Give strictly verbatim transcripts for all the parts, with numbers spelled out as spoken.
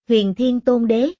Huyền Thiên Tôn Đế.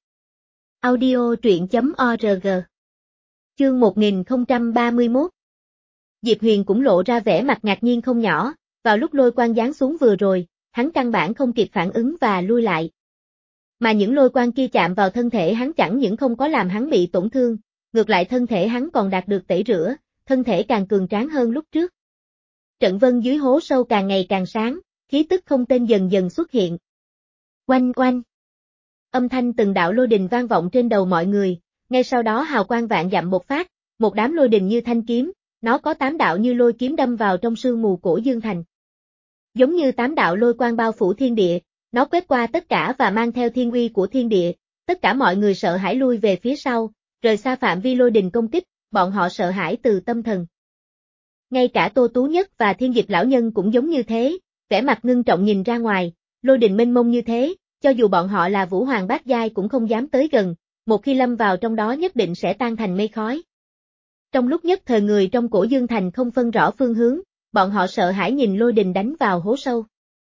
Audio truyện chấm org. Chương một nghìn không trăm ba mươi mốt. Diệp Huyền cũng lộ ra vẻ mặt ngạc nhiên không nhỏ, vào lúc lôi quang giáng xuống vừa rồi, hắn căn bản không kịp phản ứng và lui lại. Mà những lôi quang kia chạm vào thân thể hắn chẳng những không có làm hắn bị tổn thương, ngược lại thân thể hắn còn đạt được tẩy rửa, thân thể càng cường tráng hơn lúc trước. Trận vân dưới hố sâu càng ngày càng sáng, khí tức không tên dần dần xuất hiện. Oanh oanh. Âm thanh từng đạo lôi đình vang vọng trên đầu mọi người, ngay sau đó hào quang vạn dặm bộc phát, một đám lôi đình như thanh kiếm, nó có tám đạo như lôi kiếm đâm vào trong sương mù cổ Dương Thành. Giống như tám đạo lôi quang bao phủ thiên địa, nó quét qua tất cả và mang theo thiên uy của thiên địa, tất cả mọi người sợ hãi lui về phía sau, rời xa phạm vi lôi đình công kích, bọn họ sợ hãi từ tâm thần. Ngay cả Tô Tú Nhất và Thiên Dịch lão nhân cũng giống như thế, vẻ mặt ngưng trọng nhìn ra ngoài, lôi đình mênh mông như thế, cho dù bọn họ là Vũ Hoàng bát giai cũng không dám tới gần, một khi lâm vào trong đó nhất định sẽ tan thành mây khói. Trong lúc nhất thời người trong cổ Dương Thành không phân rõ phương hướng, bọn họ sợ hãi nhìn lôi đình đánh vào hố sâu.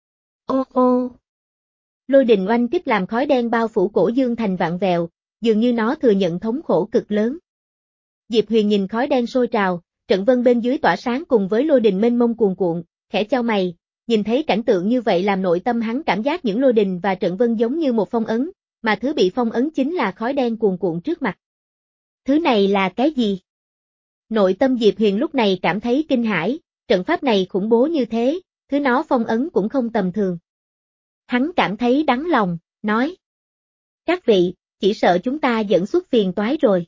Ô ô! Lôi đình oanh kích làm khói đen bao phủ cổ Dương Thành vạn vẹo, dường như nó thừa nhận thống khổ cực lớn. Diệp Huyền nhìn khói đen sôi trào, trận vân bên dưới tỏa sáng cùng với lôi đình mênh mông cuồn cuộn, khẽ chau mày, nhìn thấy cảnh tượng như vậy làm nội tâm hắn cảm giác những lôi đình và trận vân giống như một phong ấn, mà thứ bị phong ấn chính là khói đen cuồn cuộn trước mặt. Thứ này là cái gì? Nội tâm Diệp Huyền lúc này cảm thấy kinh hãi, trận pháp này khủng bố như thế, thứ nó phong ấn cũng không tầm thường. Hắn cảm thấy đắng lòng, nói. Các vị, chỉ sợ chúng ta dẫn xuất phiền toái rồi.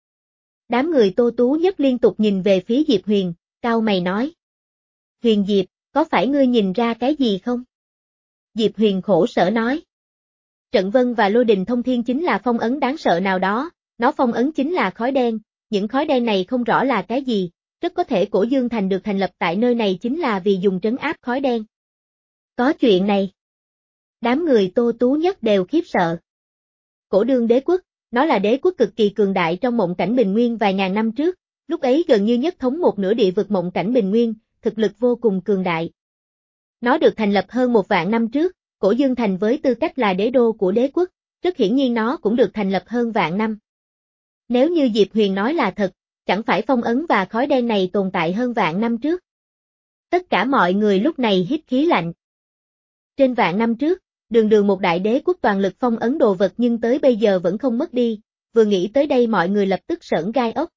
Đám người Tô Tú Nhất liên tục nhìn về phía Diệp Huyền, cau mày nói. Huyền Diệp, có phải ngươi nhìn ra cái gì không? Diệp Huyền khổ sở nói. Trận vân và lôi đình thông thiên chính là phong ấn đáng sợ nào đó, nó phong ấn chính là khói đen, những khói đen này không rõ là cái gì, rất có thể cổ Dương Thành được thành lập tại nơi này chính là vì dùng trấn áp khói đen. Có chuyện này. Đám người Tô Tú Nhất đều khiếp sợ. Cổ đương đế quốc, nó là đế quốc cực kỳ cường đại trong mộng cảnh bình nguyên vài ngàn năm trước, lúc ấy gần như nhất thống một nửa địa vực mộng cảnh bình nguyên, thực lực vô cùng cường đại. Nó được thành lập hơn một vạn năm trước, cổ Dương Thành với tư cách là đế đô của đế quốc, rất hiển nhiên nó cũng được thành lập hơn vạn năm. Nếu như Diệp Huyền nói là thật, chẳng phải phong ấn và khói đen này tồn tại hơn vạn năm trước. Tất cả mọi người lúc này hít khí lạnh. Trên vạn năm trước, đường đường một đại đế quốc toàn lực phong ấn đồ vật nhưng tới bây giờ vẫn không mất đi, vừa nghĩ tới đây mọi người lập tức sởn gai ốc.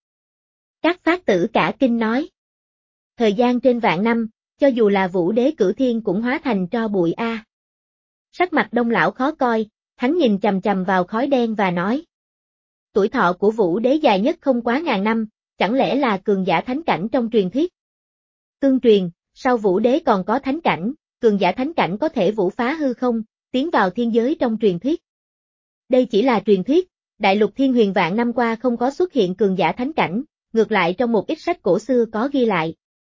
Các phát tử cả kinh nói. Thời gian trên vạn năm, cho dù là Vũ Đế Cửu Thiên cũng hóa thành tro bụi a. À. Sắc mặt Đông lão khó coi, hắn nhìn chằm chằm vào khói đen và nói. Tuổi thọ của Vũ Đế dài nhất không quá ngàn năm, chẳng lẽ là cường giả thánh cảnh trong truyền thuyết? Tương truyền, sau Vũ Đế còn có thánh cảnh, cường giả thánh cảnh có thể vũ phá hư không, tiến vào thiên giới trong truyền thuyết. Đây chỉ là truyền thuyết, đại lục thiên huyền vạn năm qua không có xuất hiện cường giả thánh cảnh, ngược lại trong một ít sách cổ xưa có ghi lại.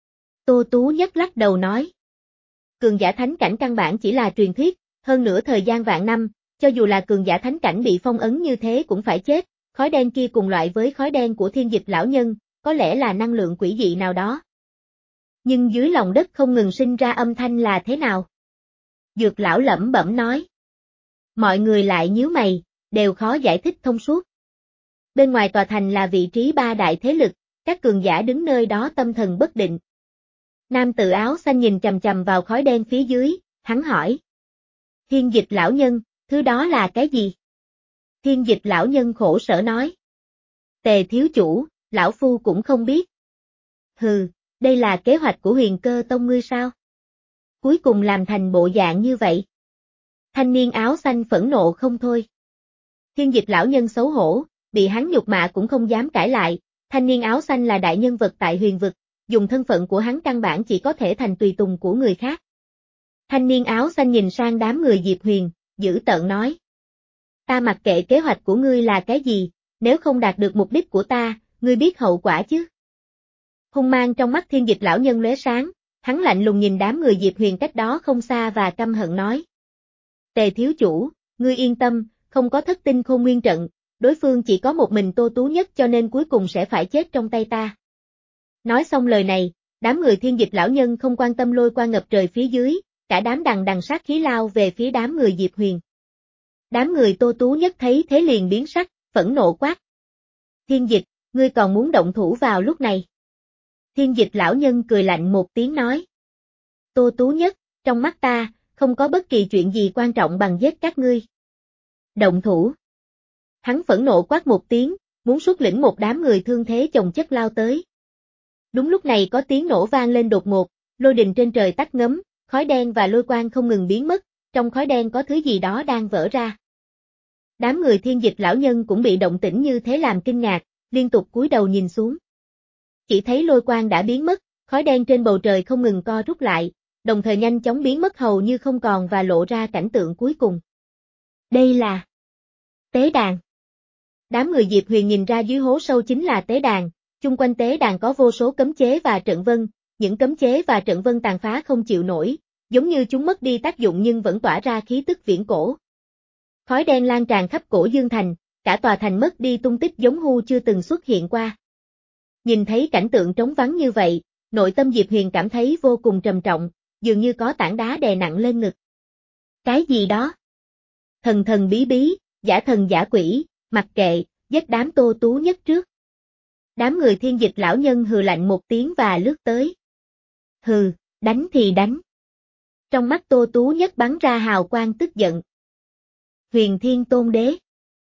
Tô Tú Nhất lắc đầu nói. Cường giả thánh cảnh căn bản chỉ là truyền thuyết, hơn nữa thời gian vạn năm, cho dù là cường giả thánh cảnh bị phong ấn như thế cũng phải chết, khói đen kia cùng loại với khói đen của Thiên Dịch lão nhân, có lẽ là năng lượng quỷ dị nào đó. Nhưng dưới lòng đất không ngừng sinh ra âm thanh là thế nào? Dược lão lẩm bẩm nói. Mọi người lại nhíu mày, đều khó giải thích thông suốt. Bên ngoài tòa thành là vị trí ba đại thế lực, các cường giả đứng nơi đó tâm thần bất định. Nam tử áo xanh nhìn chằm chằm vào khói đen phía dưới, hắn hỏi. Thiên Dịch lão nhân, thứ đó là cái gì? Thiên Dịch lão nhân khổ sở nói. Tề thiếu chủ, lão phu cũng không biết. Hừ, đây là kế hoạch của Huyền Cơ Tông ngươi sao? Cuối cùng làm thành bộ dạng như vậy. Thanh niên áo xanh phẫn nộ không thôi. Thiên Dịch lão nhân xấu hổ, bị hắn nhục mạ cũng không dám cãi lại, thanh niên áo xanh là đại nhân vật tại huyền vực, dùng thân phận của hắn căn bản chỉ có thể thành tùy tùng của người khác. Thanh niên áo xanh nhìn sang đám người Diệp Huyền, dữ tợn nói. Ta mặc kệ kế hoạch của ngươi là cái gì, nếu không đạt được mục đích của ta, ngươi biết hậu quả chứ? Hung mang trong mắt Thiên Dịch lão nhân lóe sáng, hắn lạnh lùng nhìn đám người Diệp Huyền cách đó không xa và căm hận nói. Tề thiếu chủ, ngươi yên tâm, không có thất tinh khôn nguyên trận, đối phương chỉ có một mình Tô Tú Nhất cho nên cuối cùng sẽ phải chết trong tay ta. Nói xong lời này, đám người Thiên Dịch lão nhân không quan tâm lôi quang ngập trời phía dưới, cả đám đằng đằng sát khí lao về phía đám người Diệp Huyền. Đám người Tô Tú Nhất thấy thế liền biến sắc, phẫn nộ quát. Thiên Dịch, ngươi còn muốn động thủ vào lúc này? Thiên Dịch lão nhân cười lạnh một tiếng nói. Tô Tú Nhất, trong mắt ta, không có bất kỳ chuyện gì quan trọng bằng giết các ngươi. Động thủ. Hắn phẫn nộ quát một tiếng, muốn xuất lĩnh một đám người thương thế chồng chất lao tới. Đúng lúc này có tiếng nổ vang lên đột ngột, lôi đình trên trời tắt ngấm, khói đen và lôi quang không ngừng biến mất, trong khói đen có thứ gì đó đang vỡ ra. Đám người Thiên Dịch lão nhân cũng bị động tĩnh như thế làm kinh ngạc, liên tục cúi đầu nhìn xuống. Chỉ thấy lôi quang đã biến mất, khói đen trên bầu trời không ngừng co rút lại, đồng thời nhanh chóng biến mất hầu như không còn và lộ ra cảnh tượng cuối cùng. Đây là tế đàn. Đám người Diệp Huyền nhìn ra dưới hố sâu chính là tế đàn, chung quanh tế đàn có vô số cấm chế và trận vân, những cấm chế và trận vân tàn phá không chịu nổi, giống như chúng mất đi tác dụng nhưng vẫn tỏa ra khí tức viễn cổ. Khói đen lan tràn khắp cổ Dương Thành, cả tòa thành mất đi tung tích giống hu chưa từng xuất hiện qua. Nhìn thấy cảnh tượng trống vắng như vậy, nội tâm Diệp Huyền cảm thấy vô cùng trầm trọng, dường như có tảng đá đè nặng lên ngực. Cái gì đó? Thần thần bí bí, giả thần giả quỷ, mặc kệ, giết đám Tô Tú Nhất trước. Đám người Thiên Dịch lão nhân hừ lạnh một tiếng và lướt tới. Hừ, đánh thì đánh. Trong mắt Tô Tú Nhất bắn ra hào quang tức giận. Huyền Thiên Tôn Đế.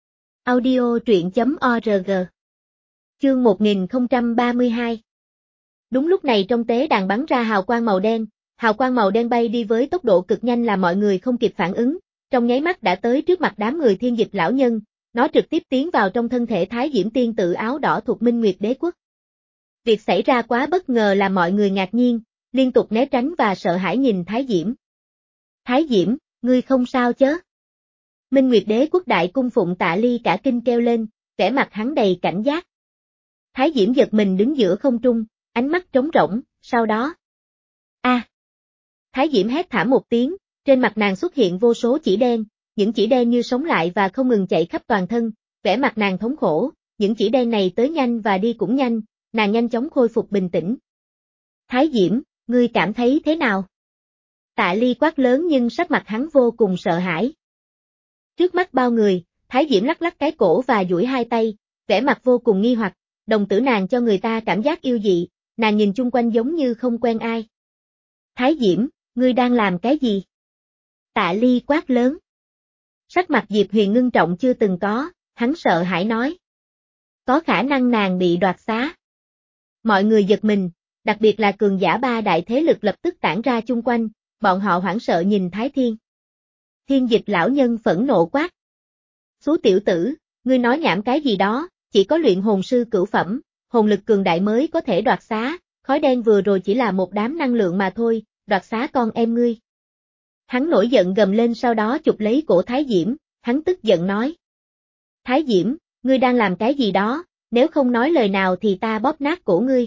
Audio truyện chấm org. Chương một nghìn không trăm ba mươi hai. Đúng lúc này trong tế đàn bắn ra hào quang màu đen, hào quang màu đen bay đi với tốc độ cực nhanh làm mọi người không kịp phản ứng, trong nháy mắt đã tới trước mặt đám người Thiên Dịch lão nhân, nó trực tiếp tiến vào trong thân thể Thái Diễm tiên tử áo đỏ thuộc Minh Nguyệt Đế Quốc. Việc xảy ra quá bất ngờ làm mọi người ngạc nhiên, liên tục né tránh và sợ hãi nhìn Thái Diễm. Thái Diễm, ngươi không sao chớ? Minh Nguyệt Đế Quốc đại cung phụng Tạ Ly cả kinh kêu lên, vẻ mặt hắn đầy cảnh giác. Thái Diễm giật mình đứng giữa không trung, ánh mắt trống rỗng, sau đó. A! À. Thái Diễm hét thảm một tiếng, trên mặt nàng xuất hiện vô số chỉ đen, những chỉ đen như sống lại và không ngừng chạy khắp toàn thân, vẻ mặt nàng thống khổ, những chỉ đen này tới nhanh và đi cũng nhanh, nàng nhanh chóng khôi phục bình tĩnh. Thái Diễm, ngươi cảm thấy thế nào? Tạ Ly quát lớn nhưng sắc mặt hắn vô cùng sợ hãi. Trước mắt bao người, Thái Diễm lắc lắc cái cổ và duỗi hai tay, vẻ mặt vô cùng nghi hoặc, đồng tử nàng cho người ta cảm giác yêu dị, nàng nhìn chung quanh giống như không quen ai. Thái Diễm, ngươi đang làm cái gì? Tạ Ly quát lớn. Sắc mặt Diệp Huyền ngưng trọng chưa từng có, hắn sợ hãi nói. Có khả năng nàng bị đoạt xá. Mọi người giật mình, đặc biệt là cường giả ba đại thế lực lập tức tản ra chung quanh, bọn họ hoảng sợ nhìn Thái Thiên. Thiên Dịch lão nhân phẫn nộ quát. Xú tiểu tử, ngươi nói nhảm cái gì đó, chỉ có luyện hồn sư cửu phẩm, hồn lực cường đại mới có thể đoạt xá, khói đen vừa rồi chỉ là một đám năng lượng mà thôi, đoạt xá con em ngươi. Hắn nổi giận gầm lên sau đó chụp lấy cổ Thái Diễm, hắn tức giận nói. Thái Diễm, ngươi đang làm cái gì đó, nếu không nói lời nào thì ta bóp nát cổ ngươi.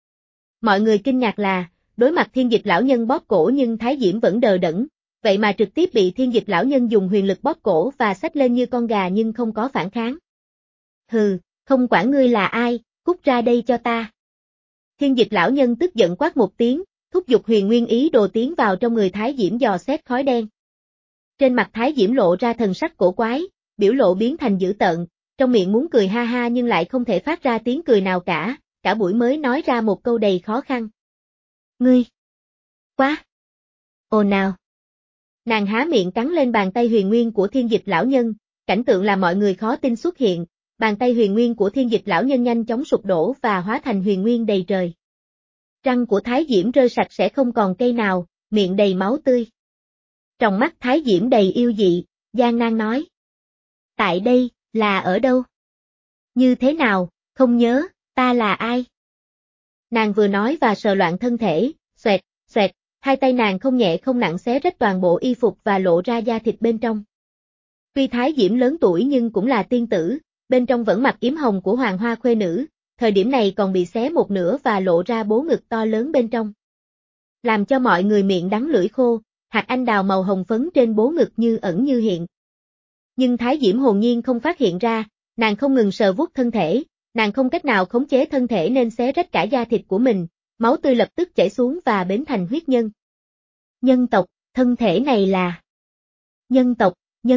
Mọi người kinh ngạc là, đối mặt Thiên Dịch lão nhân bóp cổ nhưng Thái Diễm vẫn đờ đẫn, vậy mà trực tiếp bị Thiên Dịch lão nhân dùng huyền lực bóp cổ và xách lên như con gà nhưng không có phản kháng. Hừ, không quản ngươi là ai, cút ra đây cho ta. Thiên Dịch lão nhân tức giận quát một tiếng, thúc giục huyền nguyên ý đồ tiến vào trong người Thái Diễm dò xét khói đen. Trên mặt Thái Diễm lộ ra thần sắc cổ quái, biểu lộ biến thành dữ tợn, trong miệng muốn cười ha ha nhưng lại không thể phát ra tiếng cười nào cả, cả buổi mới nói ra một câu đầy khó khăn. Ngươi! Quá! Ồn nào! Nàng há miệng cắn lên bàn tay huyền nguyên của Thiên Dịch lão nhân, cảnh tượng làm mọi người khó tin xuất hiện, bàn tay huyền nguyên của Thiên Dịch lão nhân nhanh chóng sụp đổ và hóa thành huyền nguyên đầy trời. Răng của Thái Diễm rơi sạch sẽ không còn cây nào, miệng đầy máu tươi. Trong mắt Thái Diễm đầy yêu dị, gian nan nói. Tại đây, là ở đâu? Như thế nào, không nhớ, ta là ai? Nàng vừa nói và sờ loạn thân thể, xoẹt, xoẹt, hai tay nàng không nhẹ không nặng xé rách toàn bộ y phục và lộ ra da thịt bên trong. Tuy Thái Diễm lớn tuổi nhưng cũng là tiên tử, bên trong vẫn mặc yếm hồng của hoàng hoa khuê nữ, thời điểm này còn bị xé một nửa và lộ ra bố ngực to lớn bên trong. Làm cho mọi người miệng đắng lưỡi khô, hạt anh đào màu hồng phấn trên bố ngực như ẩn như hiện. Nhưng Thái Diễm hồn nhiên không phát hiện ra, nàng không ngừng sờ vuốt thân thể, nàng không cách nào khống chế thân thể nên xé rách cả da thịt của mình, máu tươi lập tức chảy xuống và bến thành huyết nhân. Nhân tộc, thân thể này là... Nhân tộc, nhân tộc,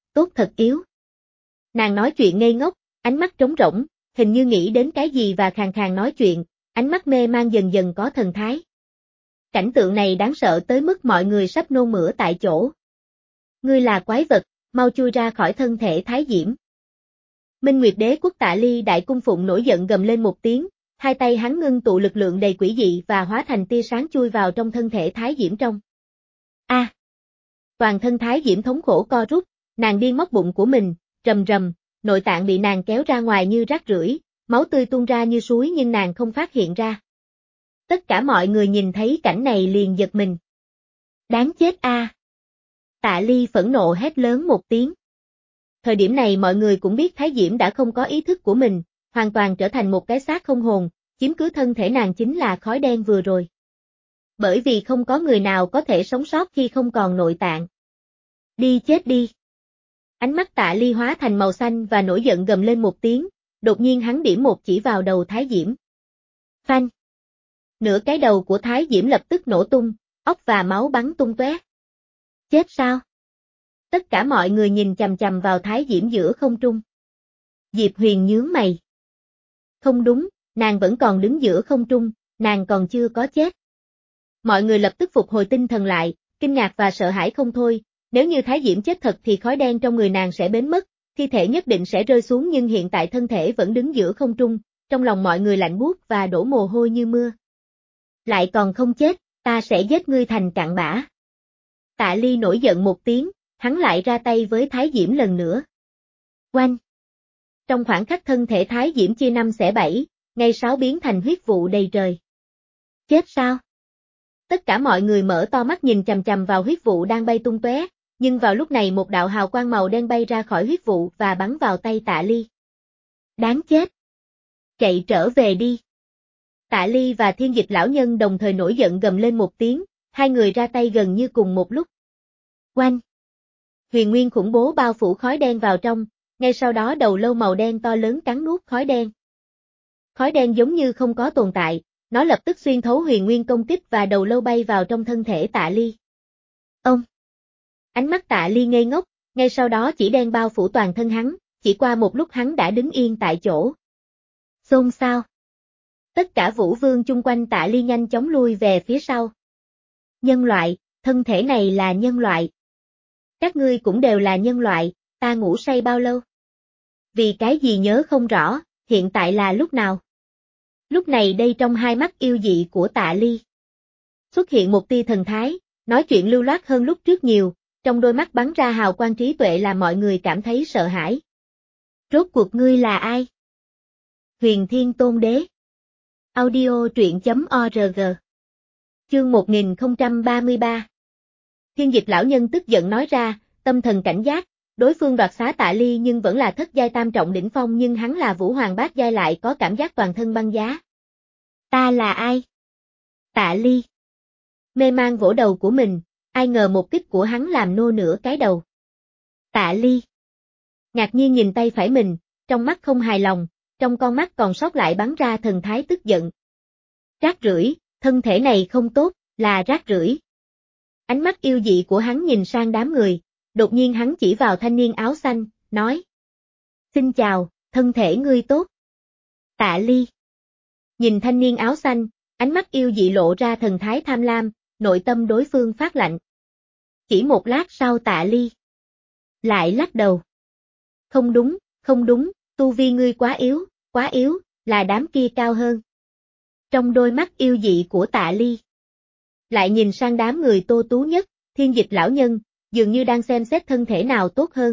tốt thật yếu. Nàng nói chuyện ngây ngốc, ánh mắt trống rỗng, hình như nghĩ đến cái gì và khàn khàn nói chuyện, ánh mắt mê man dần dần có thần thái. Cảnh tượng này đáng sợ tới mức mọi người sắp nôn mửa tại chỗ. Ngươi là quái vật, mau chui ra khỏi thân thể Thái Diễm. Minh Nguyệt Đế quốc Tạ Ly Đại Cung Phụng nổi giận gầm lên một tiếng, hai tay hắn ngưng tụ lực lượng đầy quỷ dị và hóa thành tia sáng chui vào trong thân thể Thái Diễm trong. A! À, toàn thân Thái Diễm thống khổ co rút, nàng điên móc bụng của mình, rầm rầm, nội tạng bị nàng kéo ra ngoài như rác rưởi, máu tươi tuôn ra như suối nhưng nàng không phát hiện ra. Tất cả mọi người nhìn thấy cảnh này liền giật mình. Đáng chết a! À. Tạ Ly phẫn nộ hét lớn một tiếng. Thời điểm này mọi người cũng biết Thái Diễm đã không có ý thức của mình, hoàn toàn trở thành một cái xác không hồn, chiếm cứ thân thể nàng chính là khói đen vừa rồi. Bởi vì không có người nào có thể sống sót khi không còn nội tạng. Đi chết đi. Ánh mắt Tạ Ly hóa thành màu xanh và nổi giận gầm lên một tiếng, đột nhiên hắn điểm một chỉ vào đầu Thái Diễm. Phanh. Nửa cái đầu của Thái Diễm lập tức nổ tung, óc và máu bắn tung tóe. Chết sao? Tất cả mọi người nhìn chằm chằm vào Thái Diễm giữa không trung. Diệp Huyền nhướng mày. Không đúng, nàng vẫn còn đứng giữa không trung, nàng còn chưa có chết. Mọi người lập tức phục hồi tinh thần lại, kinh ngạc và sợ hãi không thôi, nếu như Thái Diễm chết thật thì khói đen trong người nàng sẽ biến mất, thi thể nhất định sẽ rơi xuống nhưng hiện tại thân thể vẫn đứng giữa không trung, trong lòng mọi người lạnh buốt và đổ mồ hôi như mưa. Lại còn không chết, ta sẽ giết ngươi thành cặn bã. Tạ Ly nổi giận một tiếng, hắn lại ra tay với Thái Diễm lần nữa. Oanh! Trong khoảng khắc thân thể Thái Diễm chia năm xẻ bảy, ngay sáu biến thành huyết vụ đầy trời. Chết sao? Tất cả mọi người mở to mắt nhìn chằm chằm vào huyết vụ đang bay tung tóe, nhưng vào lúc này một đạo hào quang màu đen bay ra khỏi huyết vụ và bắn vào tay Tạ Ly. Đáng chết! Chạy trở về đi! Tạ Ly và Thiên Dịch lão nhân đồng thời nổi giận gầm lên một tiếng, hai người ra tay gần như cùng một lúc. Oanh! Huyền nguyên khủng bố bao phủ khói đen vào trong, ngay sau đó đầu lâu màu đen to lớn cắn nuốt khói đen. Khói đen giống như không có tồn tại, nó lập tức xuyên thấu huyền nguyên công kích và đầu lâu bay vào trong thân thể Tạ Ly. Ông! Ánh mắt Tạ Ly ngây ngốc, ngay sau đó chỉ đen bao phủ toàn thân hắn, chỉ qua một lúc hắn đã đứng yên tại chỗ. Xôn xao! Tất cả vũ vương chung quanh Tạ Ly nhanh chóng lui về phía sau. Nhân loại, thân thể này là nhân loại. Các ngươi cũng đều là nhân loại, ta ngủ say bao lâu? Vì cái gì nhớ không rõ, hiện tại là lúc nào? Lúc này đây trong hai mắt yêu dị của Tạ Ly xuất hiện một tia thần thái, nói chuyện lưu loát hơn lúc trước nhiều, trong đôi mắt bắn ra hào quang trí tuệ làm mọi người cảm thấy sợ hãi. Rốt cuộc ngươi là ai? Huyền Thiên Tôn Đế. Audio truyện chấm org. Chương một nghìn không trăm ba mươi ba. Thiên Dịch lão nhân tức giận nói ra, tâm thần cảnh giác, đối phương đoạt xá Tạ Ly nhưng vẫn là thất giai tam trọng đỉnh phong nhưng hắn là vũ hoàng bát giai lại có cảm giác toàn thân băng giá. Ta là ai? Tạ Ly. Mê man vỗ đầu của mình, ai ngờ một kích của hắn làm nô nửa cái đầu. Tạ Ly. Ngạc nhiên nhìn tay phải mình, trong mắt không hài lòng, trong con mắt còn sót lại bắn ra thần thái tức giận. Rác rưởi, thân thể này không tốt, là rác rưởi. Ánh mắt yêu dị của hắn nhìn sang đám người, đột nhiên hắn chỉ vào thanh niên áo xanh, nói. Xin chào, thân thể ngươi tốt. Tạ Ly. Nhìn thanh niên áo xanh, ánh mắt yêu dị lộ ra thần thái tham lam, nội tâm đối phương phát lạnh. Chỉ một lát sau Tạ Ly lại lắc đầu. Không đúng, không đúng, tu vi ngươi quá yếu, quá yếu, là đám kia cao hơn. Trong đôi mắt yêu dị của Tạ Ly lại nhìn sang đám người Tô Tú Nhất, Thiên Dịch lão nhân, dường như đang xem xét thân thể nào tốt hơn.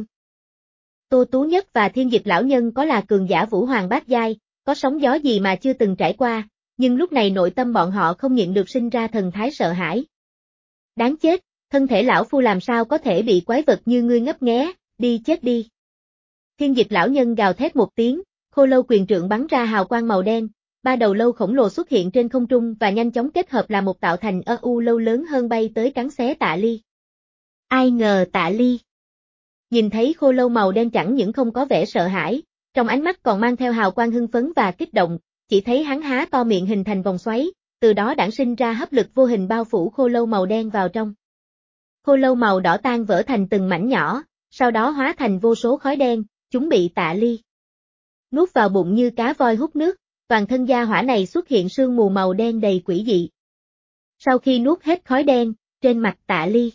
Tô Tú Nhất và Thiên Dịch lão nhân có là cường giả vũ hoàng bát giai, có sóng gió gì mà chưa từng trải qua, nhưng lúc này nội tâm bọn họ không nhịn được sinh ra thần thái sợ hãi. Đáng chết, thân thể lão phu làm sao có thể bị quái vật như ngươi ngấp nghé, đi chết đi. Thiên Dịch lão nhân gào thét một tiếng, khô lâu quyền trượng bắn ra hào quang màu đen, ba đầu lâu khổng lồ xuất hiện trên không trung và nhanh chóng kết hợp là một tạo thành ơ u lâu lớn hơn bay tới cắn xé Tạ Ly. Ai ngờ Tạ Ly nhìn thấy khô lâu màu đen chẳng những không có vẻ sợ hãi, trong ánh mắt còn mang theo hào quang hưng phấn và kích động, chỉ thấy hắn há to miệng hình thành vòng xoáy, từ đó đản sinh ra hấp lực vô hình bao phủ khô lâu màu đen vào trong. Khô lâu màu đỏ tan vỡ thành từng mảnh nhỏ, sau đó hóa thành vô số khói đen, chúng bị Tạ Ly nuốt vào bụng như cá voi hút nước, toàn thân gia hỏa này xuất hiện sương mù màu đen đầy quỷ dị. Sau khi nuốt hết khói đen, trên mặt Tạ Ly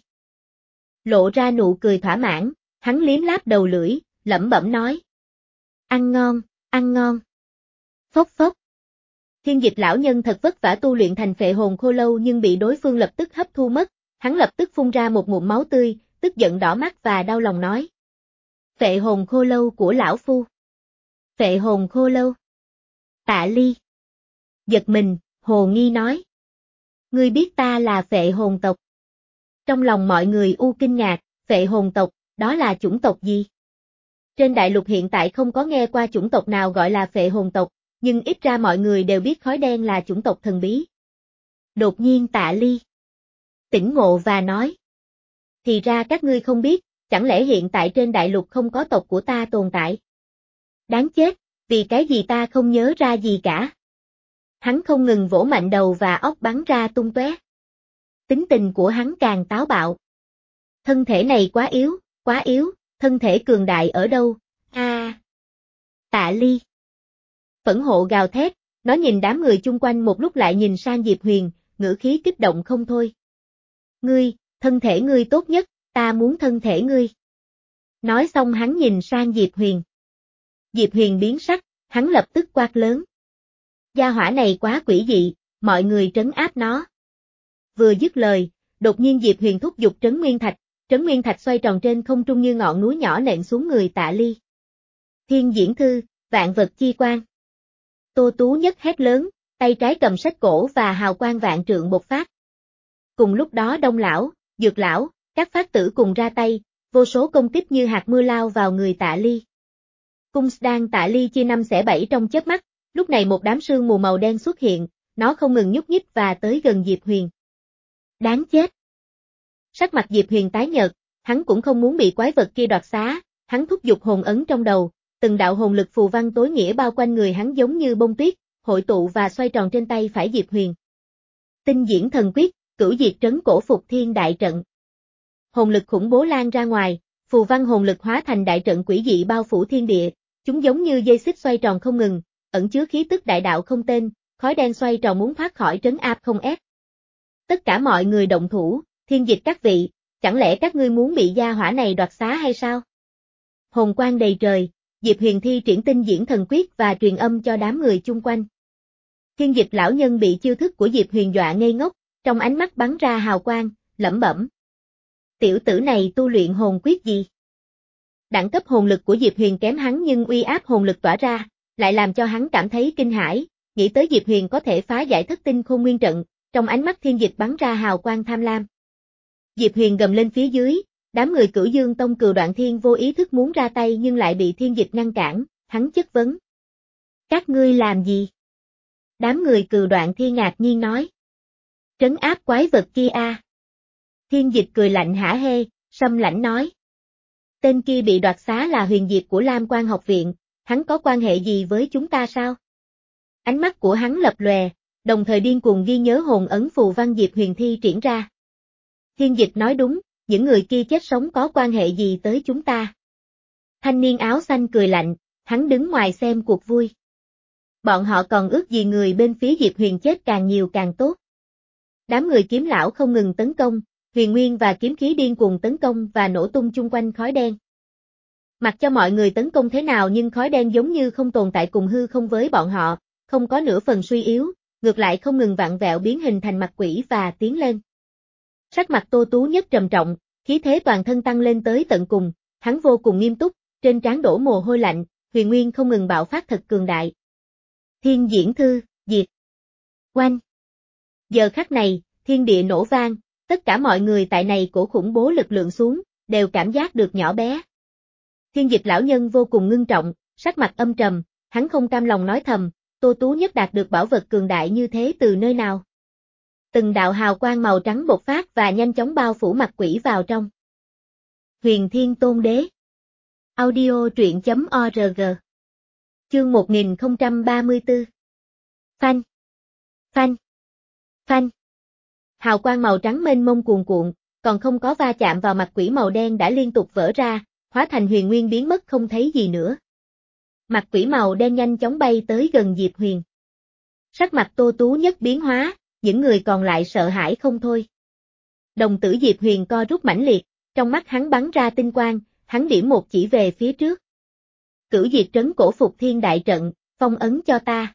lộ ra nụ cười thỏa mãn, hắn liếm láp đầu lưỡi, lẩm bẩm nói. Ăn ngon, ăn ngon. Phốc phốc. Thiên Dịch lão nhân thật vất vả tu luyện thành phệ hồn khô lâu nhưng bị đối phương lập tức hấp thu mất, hắn lập tức phun ra một ngụm máu tươi, tức giận đỏ mắt và đau lòng nói. Phệ hồn khô lâu của lão phu. Phệ hồn khô lâu. Tạ Ly giật mình, hồ nghi nói. Ngươi biết ta là phệ hồn tộc. Trong lòng mọi người u kinh ngạc, phệ hồn tộc, đó là chủng tộc gì? Trên đại lục hiện tại không có nghe qua chủng tộc nào gọi là phệ hồn tộc, nhưng ít ra mọi người đều biết khói đen là chủng tộc thần bí. Đột nhiên Tạ Ly tỉnh ngộ và nói. Thì ra các ngươi không biết, chẳng lẽ hiện tại trên đại lục không có tộc của ta tồn tại? Đáng chết, vì cái gì ta không nhớ ra gì cả. Hắn không ngừng vỗ mạnh đầu và óc bắn ra tung tóe. Tính tình của hắn càng táo bạo. Thân thể này quá yếu, quá yếu, thân thể cường đại ở đâu? A. À. Tạ Ly phẫn hộ gào thét, nó nhìn đám người chung quanh một lúc lại nhìn sang Diệp Huyền, ngữ khí kích động không thôi. Ngươi, thân thể ngươi tốt nhất, ta muốn thân thể ngươi. Nói xong hắn nhìn sang Diệp Huyền. Diệp Huyền biến sắc, hắn lập tức quát lớn. Gia hỏa này quá quỷ dị, mọi người trấn áp nó. Vừa dứt lời, đột nhiên Diệp Huyền thúc giục Trấn Nguyên Thạch, Trấn Nguyên Thạch xoay tròn trên không trung như ngọn núi nhỏ nện xuống người Tạ Ly. Thiên Diễn Thư, vạn vật chi quan. Tô Tú Nhất hét lớn, tay trái cầm sách cổ và hào quang vạn trượng bộc phát. Cùng lúc đó Đông lão, Dược lão, các phát tử cùng ra tay, vô số công kích như hạt mưa lao vào người Tạ Ly. Cung đan Tạ Ly chia năm xẻ bảy trong chớp mắt, lúc này một đám sương mù màu đen xuất hiện, nó không ngừng nhúc nhích và tới gần Diệp Huyền. Đáng chết. Sắc mặt Diệp Huyền tái nhợt, hắn cũng không muốn bị quái vật kia đoạt xá, hắn thúc giục hồn ấn trong đầu, từng đạo hồn lực phù văn tối nghĩa bao quanh người hắn giống như bông tuyết, hội tụ và xoay tròn trên tay phải Diệp Huyền. Tinh diễn thần quyết, cửu diệt trấn cổ phục thiên đại trận. Hồn lực khủng bố lan ra ngoài, phù văn hồn lực hóa thành đại trận quỷ dị bao phủ thiên địa, chúng giống như dây xích xoay tròn không ngừng, ẩn chứa khí tức đại đạo không tên, khói đen xoay tròn muốn thoát khỏi trấn áp không ép. Tất cả mọi người động thủ, Thiên Dịch các vị, chẳng lẽ các ngươi muốn bị gia hỏa này đoạt xá hay sao? Hồn quang đầy trời, Diệp Huyền thi triển tinh diễn thần quyết và truyền âm cho đám người chung quanh. Thiên Dịch lão nhân bị chiêu thức của Diệp Huyền dọa ngây ngốc, trong ánh mắt bắn ra hào quang, lẩm bẩm. Tiểu tử này tu luyện hồn quyết gì? Đẳng cấp hồn lực của Diệp Huyền kém hắn nhưng uy áp hồn lực tỏa ra, lại làm cho hắn cảm thấy kinh hãi, nghĩ tới Diệp Huyền có thể phá giải thất tinh khôn nguyên trận, trong ánh mắt Thiên Dịch bắn ra hào quang tham lam. Diệp Huyền gầm lên phía dưới, đám người Cửu Dương Tông Cừu Đoạn Thiên vô ý thức muốn ra tay nhưng lại bị Thiên Dịch ngăn cản, hắn chất vấn. Các ngươi làm gì? Đám người Cừu Đoạn Thiên ngạc nhiên nói. Trấn áp quái vật kia a. Thiên Dịch cười lạnh hả hê, sâm lãnh nói. Tên kia bị đoạt xá là Huyền Diệp của Lam Quan học viện, hắn có quan hệ gì với chúng ta sao? Ánh mắt của hắn lập lòe, đồng thời điên cuồng ghi nhớ hồn ấn phù văn Diệp Huyền thi triển ra. Thiên Dịch nói đúng, những người kia chết sống có quan hệ gì tới chúng ta? Thanh niên áo xanh cười lạnh, hắn đứng ngoài xem cuộc vui. Bọn họ còn ước gì người bên phía Diệp Huyền chết càng nhiều càng tốt. Đám người kiếm lão không ngừng tấn công, huyền nguyên và kiếm khí điên cuồng tấn công và nổ tung chung quanh khói đen. Mặc cho mọi người tấn công thế nào nhưng khói đen giống như không tồn tại cùng hư không với bọn họ, không có nửa phần suy yếu, ngược lại không ngừng vặn vẹo biến hình thành mặt quỷ và tiến lên. Sắc mặt Tô Tú Nhất trầm trọng, khí thế toàn thân tăng lên tới tận cùng, hắn vô cùng nghiêm túc, trên trán đổ mồ hôi lạnh, huyền nguyên không ngừng bạo phát thật cường đại. Thiên Diễn Thư, diệt. Oanh. Giờ khắc này, thiên địa nổ vang, tất cả mọi người tại này cổ khủng bố lực lượng xuống, đều cảm giác được nhỏ bé. Thiên Dịch lão nhân vô cùng ngưng trọng, sắc mặt âm trầm, hắn không cam lòng nói thầm, Tô Tú Nhất đạt được bảo vật cường đại như thế từ nơi nào? Từng đạo hào quang màu trắng bộc phát và nhanh chóng bao phủ mặt quỷ vào trong. Huyền Thiên Tôn Đế. Audio truyện chấm org. Chương một nghìn không trăm ba mươi tư. Phanh. Phanh. Phanh. Hào quang màu trắng mênh mông cuồn cuộn, còn không có va chạm vào mặt quỷ màu đen đã liên tục vỡ ra, hóa thành huyền nguyên biến mất không thấy gì nữa. Mặt quỷ màu đen nhanh chóng bay tới gần Diệp Huyền. Sắc mặt Tô Tú nhất biến hóa, những người còn lại sợ hãi không thôi. Đồng tử Diệp Huyền co rút mãnh liệt, trong mắt hắn bắn ra tinh quang, hắn điểm một chỉ về phía trước. Cửu diệt trấn cổ phục thiên đại trận, phong ấn cho ta.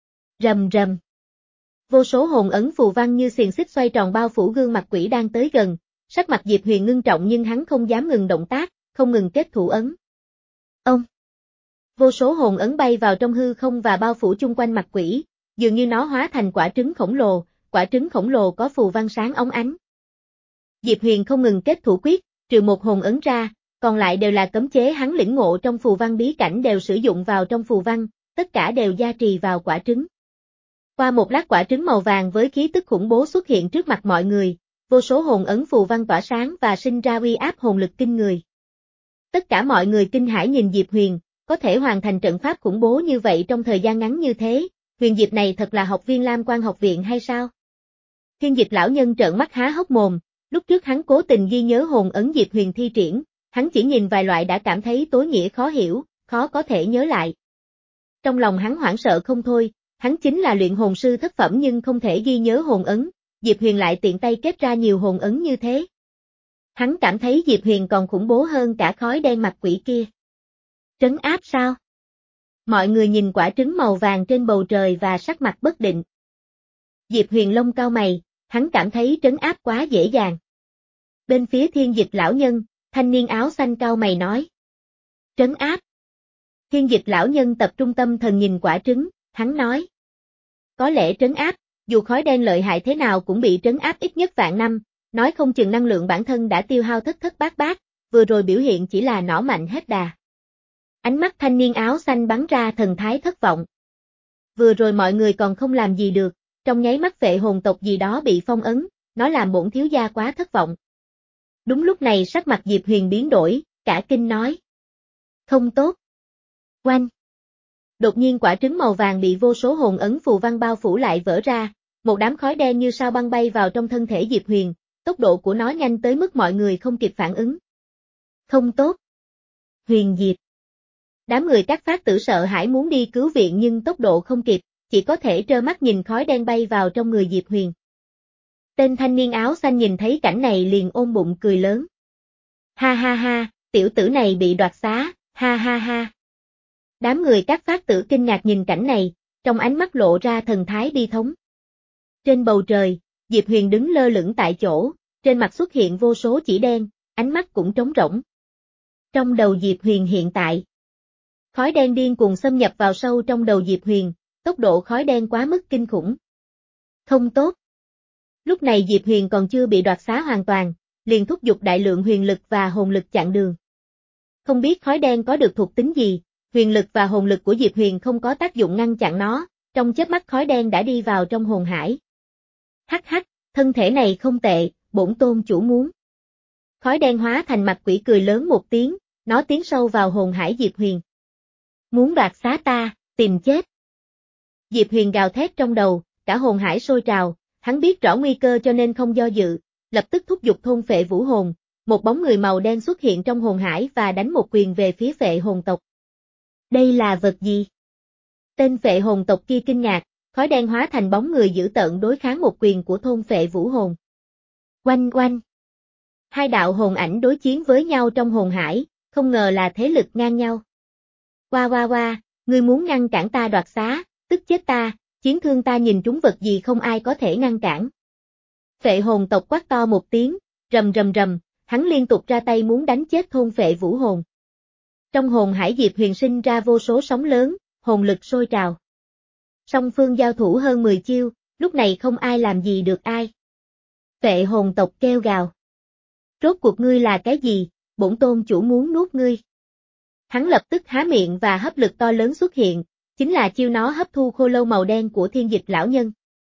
Rầm rầm. Vô số hồn ấn phù văn như xiềng xích xoay tròn bao phủ gương mặt quỷ đang tới gần, sắc mặt Diệp Huyền ngưng trọng nhưng hắn không dám ngừng động tác, không ngừng kết thủ ấn. Ông. Vô số hồn ấn bay vào trong hư không và bao phủ chung quanh mặt quỷ, dường như nó hóa thành quả trứng khổng lồ, quả trứng khổng lồ có phù văn sáng óng ánh. Diệp Huyền không ngừng kết thủ quyết, trừ một hồn ấn ra, còn lại đều là cấm chế hắn lĩnh ngộ trong phù văn bí cảnh đều sử dụng vào trong phù văn, tất cả đều gia trì vào quả trứng. Qua một lát quả trứng màu vàng với khí tức khủng bố xuất hiện trước mặt mọi người, vô số hồn ấn phù văn tỏa sáng và sinh ra uy áp hồn lực kinh người. Tất cả mọi người kinh hãi nhìn Diệp Huyền, có thể hoàn thành trận pháp khủng bố như vậy trong thời gian ngắn như thế, Huyền Diệp này thật là học viên Lam Quan học viện hay sao? Thiên Dịch lão nhân trợn mắt há hốc mồm, lúc trước hắn cố tình ghi nhớ hồn ấn Diệp Huyền thi triển, hắn chỉ nhìn vài loại đã cảm thấy tối nghĩa khó hiểu, khó có thể nhớ lại. Trong lòng hắn hoảng sợ không thôi, hắn chính là luyện hồn sư thất phẩm nhưng không thể ghi nhớ hồn ấn, Diệp Huyền lại tiện tay kết ra nhiều hồn ấn như thế. Hắn cảm thấy Diệp Huyền còn khủng bố hơn cả khói đen mặt quỷ kia. Trấn áp sao? Mọi người nhìn quả trứng màu vàng trên bầu trời và sắc mặt bất định. Diệp Huyền lông cau mày, hắn cảm thấy trấn áp quá dễ dàng. Bên phía Thiên Dịch lão nhân, thanh niên áo xanh cau mày nói. Trấn áp. Thiên Dịch lão nhân tập trung tâm thần nhìn quả trứng, hắn nói. Có lẽ trấn áp, dù khói đen lợi hại thế nào cũng bị trấn áp ít nhất vạn năm, nói không chừng năng lượng bản thân đã tiêu hao thất thất bát bát, vừa rồi biểu hiện chỉ là nỏ mạnh hết đà. Ánh mắt thanh niên áo xanh bắn ra thần thái thất vọng. Vừa rồi mọi người còn không làm gì được, trong nháy mắt vệ hồn tộc gì đó bị phong ấn, nó làm bổn thiếu gia quá thất vọng. Đúng lúc này sắc mặt Diệp Huyền biến đổi, cả kinh nói. Không tốt. Oanh. Đột nhiên quả trứng màu vàng bị vô số hồn ấn phù văn bao phủ lại vỡ ra, một đám khói đen như sao băng bay vào trong thân thể Diệp Huyền, tốc độ của nó nhanh tới mức mọi người không kịp phản ứng. Không tốt. Huyền Diệp. Đám người các phát tử sợ hãi muốn đi cứu viện nhưng tốc độ không kịp, chỉ có thể trơ mắt nhìn khói đen bay vào trong người Diệp Huyền. Tên thanh niên áo xanh nhìn thấy cảnh này liền ôm bụng cười lớn. Ha ha ha, tiểu tử này bị đoạt xá, ha ha ha. Đám người các phát tử kinh ngạc nhìn cảnh này, trong ánh mắt lộ ra thần thái bi thống. Trên bầu trời, Diệp Huyền đứng lơ lửng tại chỗ, trên mặt xuất hiện vô số chỉ đen, ánh mắt cũng trống rỗng. Trong đầu Diệp Huyền hiện tại, khói đen điên cuồng xâm nhập vào sâu trong đầu Diệp Huyền, tốc độ khói đen quá mức kinh khủng. Không tốt. Lúc này Diệp Huyền còn chưa bị đoạt xá hoàn toàn, liền thúc giục đại lượng huyền lực và hồn lực chặn đường. Không biết khói đen có được thuộc tính gì, huyền lực và hồn lực của Diệp Huyền không có tác dụng ngăn chặn nó, trong chớp mắt khói đen đã đi vào trong hồn hải. Hắc hắc, thân thể này không tệ, bổn tôn chủ muốn. Khói đen hóa thành mặt quỷ cười lớn một tiếng, nó tiến sâu vào hồn hải Diệp Huyền. Muốn đoạt xá ta, tìm chết. Diệp Huyền gào thét trong đầu, cả hồn hải sôi trào, hắn biết rõ nguy cơ cho nên không do dự, lập tức thúc giục thôn phệ vũ hồn, một bóng người màu đen xuất hiện trong hồn hải và đánh một quyền về phía phệ hồn tộc. Đây là vật gì? Tên phệ hồn tộc kia kinh ngạc, khói đen hóa thành bóng người dữ tợn đối kháng một quyền của thôn phệ vũ hồn. Oanh oanh. Hai đạo hồn ảnh đối chiến với nhau trong hồn hải, không ngờ là thế lực ngang nhau. Qua qua qua, ngươi muốn ngăn cản ta đoạt xá, tức chết ta, chiến thương ta nhìn trúng vật gì không ai có thể ngăn cản. Phệ hồn tộc quát to một tiếng, rầm rầm rầm, hắn liên tục ra tay muốn đánh chết thôn phệ vũ hồn. Trong hồn hải Diệp Huyền sinh ra vô số sóng lớn, hồn lực sôi trào. Song phương giao thủ hơn mười chiêu, lúc này không ai làm gì được ai. Phệ hồn tộc kêu gào. Rốt cuộc ngươi là cái gì, bổn tôn chủ muốn nuốt ngươi. Hắn lập tức há miệng và hấp lực to lớn xuất hiện, chính là chiêu nó hấp thu khô lâu màu đen của Thiên Dịch lão nhân.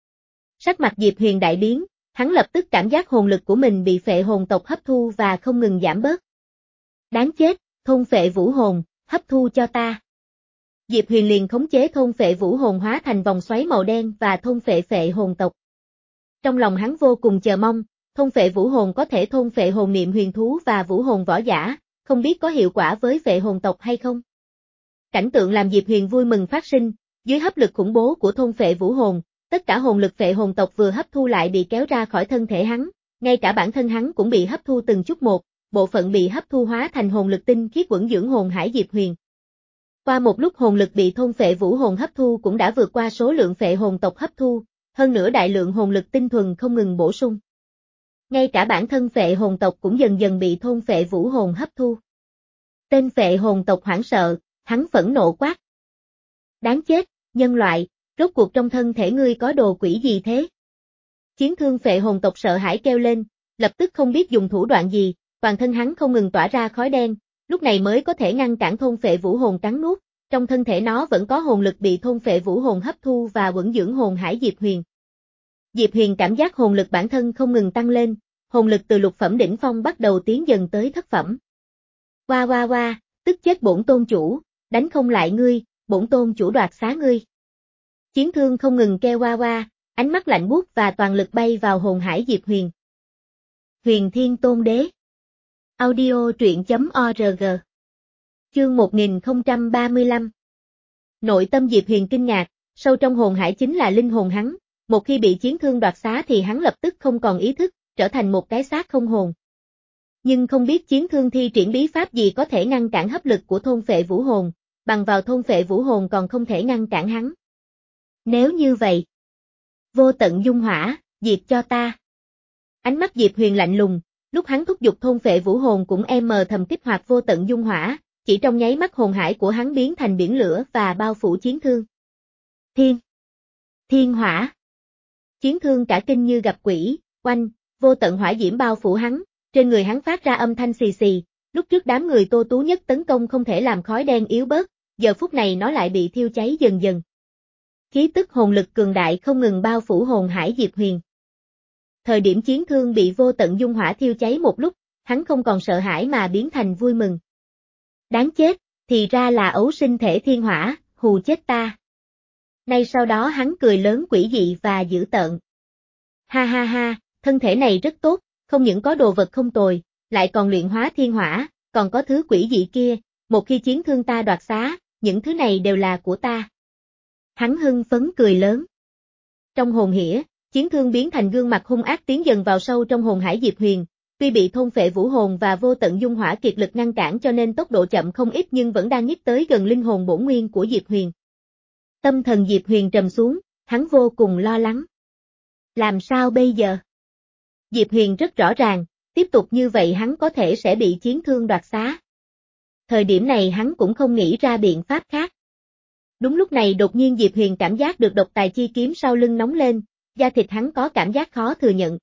Sắc mặt Diệp Huyền đại biến, hắn lập tức cảm giác hồn lực của mình bị phệ hồn tộc hấp thu và không ngừng giảm bớt. Đáng chết, thôn phệ vũ hồn, hấp thu cho ta. Diệp Huyền liền khống chế thôn phệ vũ hồn hóa thành vòng xoáy màu đen và thôn phệ phệ hồn tộc. Trong lòng hắn vô cùng chờ mong, thôn phệ vũ hồn có thể thôn phệ hồn niệm huyền thú và vũ hồn võ giả, không biết có hiệu quả với vệ hồn tộc hay không. Cảnh tượng làm Diệp Huyền vui mừng phát sinh, dưới hấp lực khủng bố của thôn phệ vũ hồn, tất cả hồn lực phệ hồn tộc vừa hấp thu lại bị kéo ra khỏi thân thể hắn, ngay cả bản thân hắn cũng bị hấp thu từng chút một, bộ phận bị hấp thu hóa thành hồn lực tinh khiết vững dưỡng hồn hải Diệp Huyền. Qua một lúc hồn lực bị thôn phệ vũ hồn hấp thu cũng đã vượt qua số lượng phệ hồn tộc hấp thu, hơn nữa đại lượng hồn lực tinh thuần không ngừng bổ sung. Ngay cả bản thân phệ hồn tộc cũng dần dần bị thôn phệ vũ hồn hấp thu. Tên phệ hồn tộc hoảng sợ, hắn phẫn nộ quát. Đáng chết, nhân loại, rốt cuộc trong thân thể ngươi có đồ quỷ gì thế? Chiến thương phệ hồn tộc sợ hãi kêu lên, lập tức không biết dùng thủ đoạn gì, toàn thân hắn không ngừng tỏa ra khói đen, lúc này mới có thể ngăn cản thôn phệ vũ hồn cắn nuốt, trong thân thể nó vẫn có hồn lực bị thôn phệ vũ hồn hấp thu và vững dưỡng hồn hải Diệp Huyền. Diệp Huyền cảm giác hồn lực bản thân không ngừng tăng lên, hồn lực từ lục phẩm đỉnh phong bắt đầu tiến dần tới thất phẩm. Oa oa oa, tức chết bổn tôn chủ, đánh không lại ngươi, bổn tôn chủ đoạt xá ngươi. Chiến thương không ngừng kêu oa oa, ánh mắt lạnh buốt và toàn lực bay vào hồn hải Diệp Huyền. Huyền Thiên Tôn Đế. Audio truyện chấm org. Chương một nghìn không trăm ba mươi lăm. Nội tâm Diệp Huyền kinh ngạc, sâu trong hồn hải chính là linh hồn hắn, một khi bị chiến thương đoạt xá thì hắn lập tức không còn ý thức, trở thành một cái xác không hồn. Nhưng không biết chiến thương thi triển bí pháp gì có thể ngăn cản hấp lực của thôn phệ vũ hồn, bằng vào thôn phệ vũ hồn còn không thể ngăn cản hắn. Nếu như vậy, vô tận dung hỏa, diệt cho ta. Ánh mắt Diệp Huyền lạnh lùng, lúc hắn thúc giục thôn phệ vũ hồn cũng em mờ thầm kích hoạt vô tận dung hỏa, chỉ trong nháy mắt hồn hải của hắn biến thành biển lửa và bao phủ chiến thương. Thiên! Thiên hỏa! Chiến thương cả kinh như gặp quỷ, oanh, vô tận hỏa diễm bao phủ hắn, trên người hắn phát ra âm thanh xì xì, lúc trước đám người Tô Tú Nhất tấn công không thể làm khói đen yếu bớt, giờ phút này nó lại bị thiêu cháy dần dần. Khí tức hồn lực cường đại không ngừng bao phủ hồn hải Diệp Huyền. Thời điểm chiến thương bị vô tận dung hỏa thiêu cháy một lúc, hắn không còn sợ hãi mà biến thành vui mừng. Đáng chết, thì ra là ấu sinh thể thiên hỏa, hù chết ta. Nay sau đó hắn cười lớn quỷ dị và dữ tợn. Ha ha ha, thân thể này rất tốt, không những có đồ vật không tồi, lại còn luyện hóa thiên hỏa, còn có thứ quỷ dị kia, một khi chiến thương ta đoạt xá, những thứ này đều là của ta. Hắn hưng phấn cười lớn. Trong hồn hỉa, chiến thương biến thành gương mặt hung ác tiến dần vào sâu trong hồn hải Diệp Huyền, tuy bị thôn phệ vũ hồn và vô tận dung hỏa kiệt lực ngăn cản cho nên tốc độ chậm không ít nhưng vẫn đang nhích tới gần linh hồn bổn nguyên của Diệp Huyền. Tâm thần Diệp Huyền trầm xuống, hắn vô cùng lo lắng. Làm sao bây giờ? Diệp Huyền rất rõ ràng, tiếp tục như vậy hắn có thể sẽ bị chiến thương đoạt xá. Thời điểm này hắn cũng không nghĩ ra biện pháp khác. Đúng lúc này đột nhiên Diệp Huyền cảm giác được độc tài chi kiếm sau lưng nóng lên, da thịt hắn có cảm giác khó thừa nhận.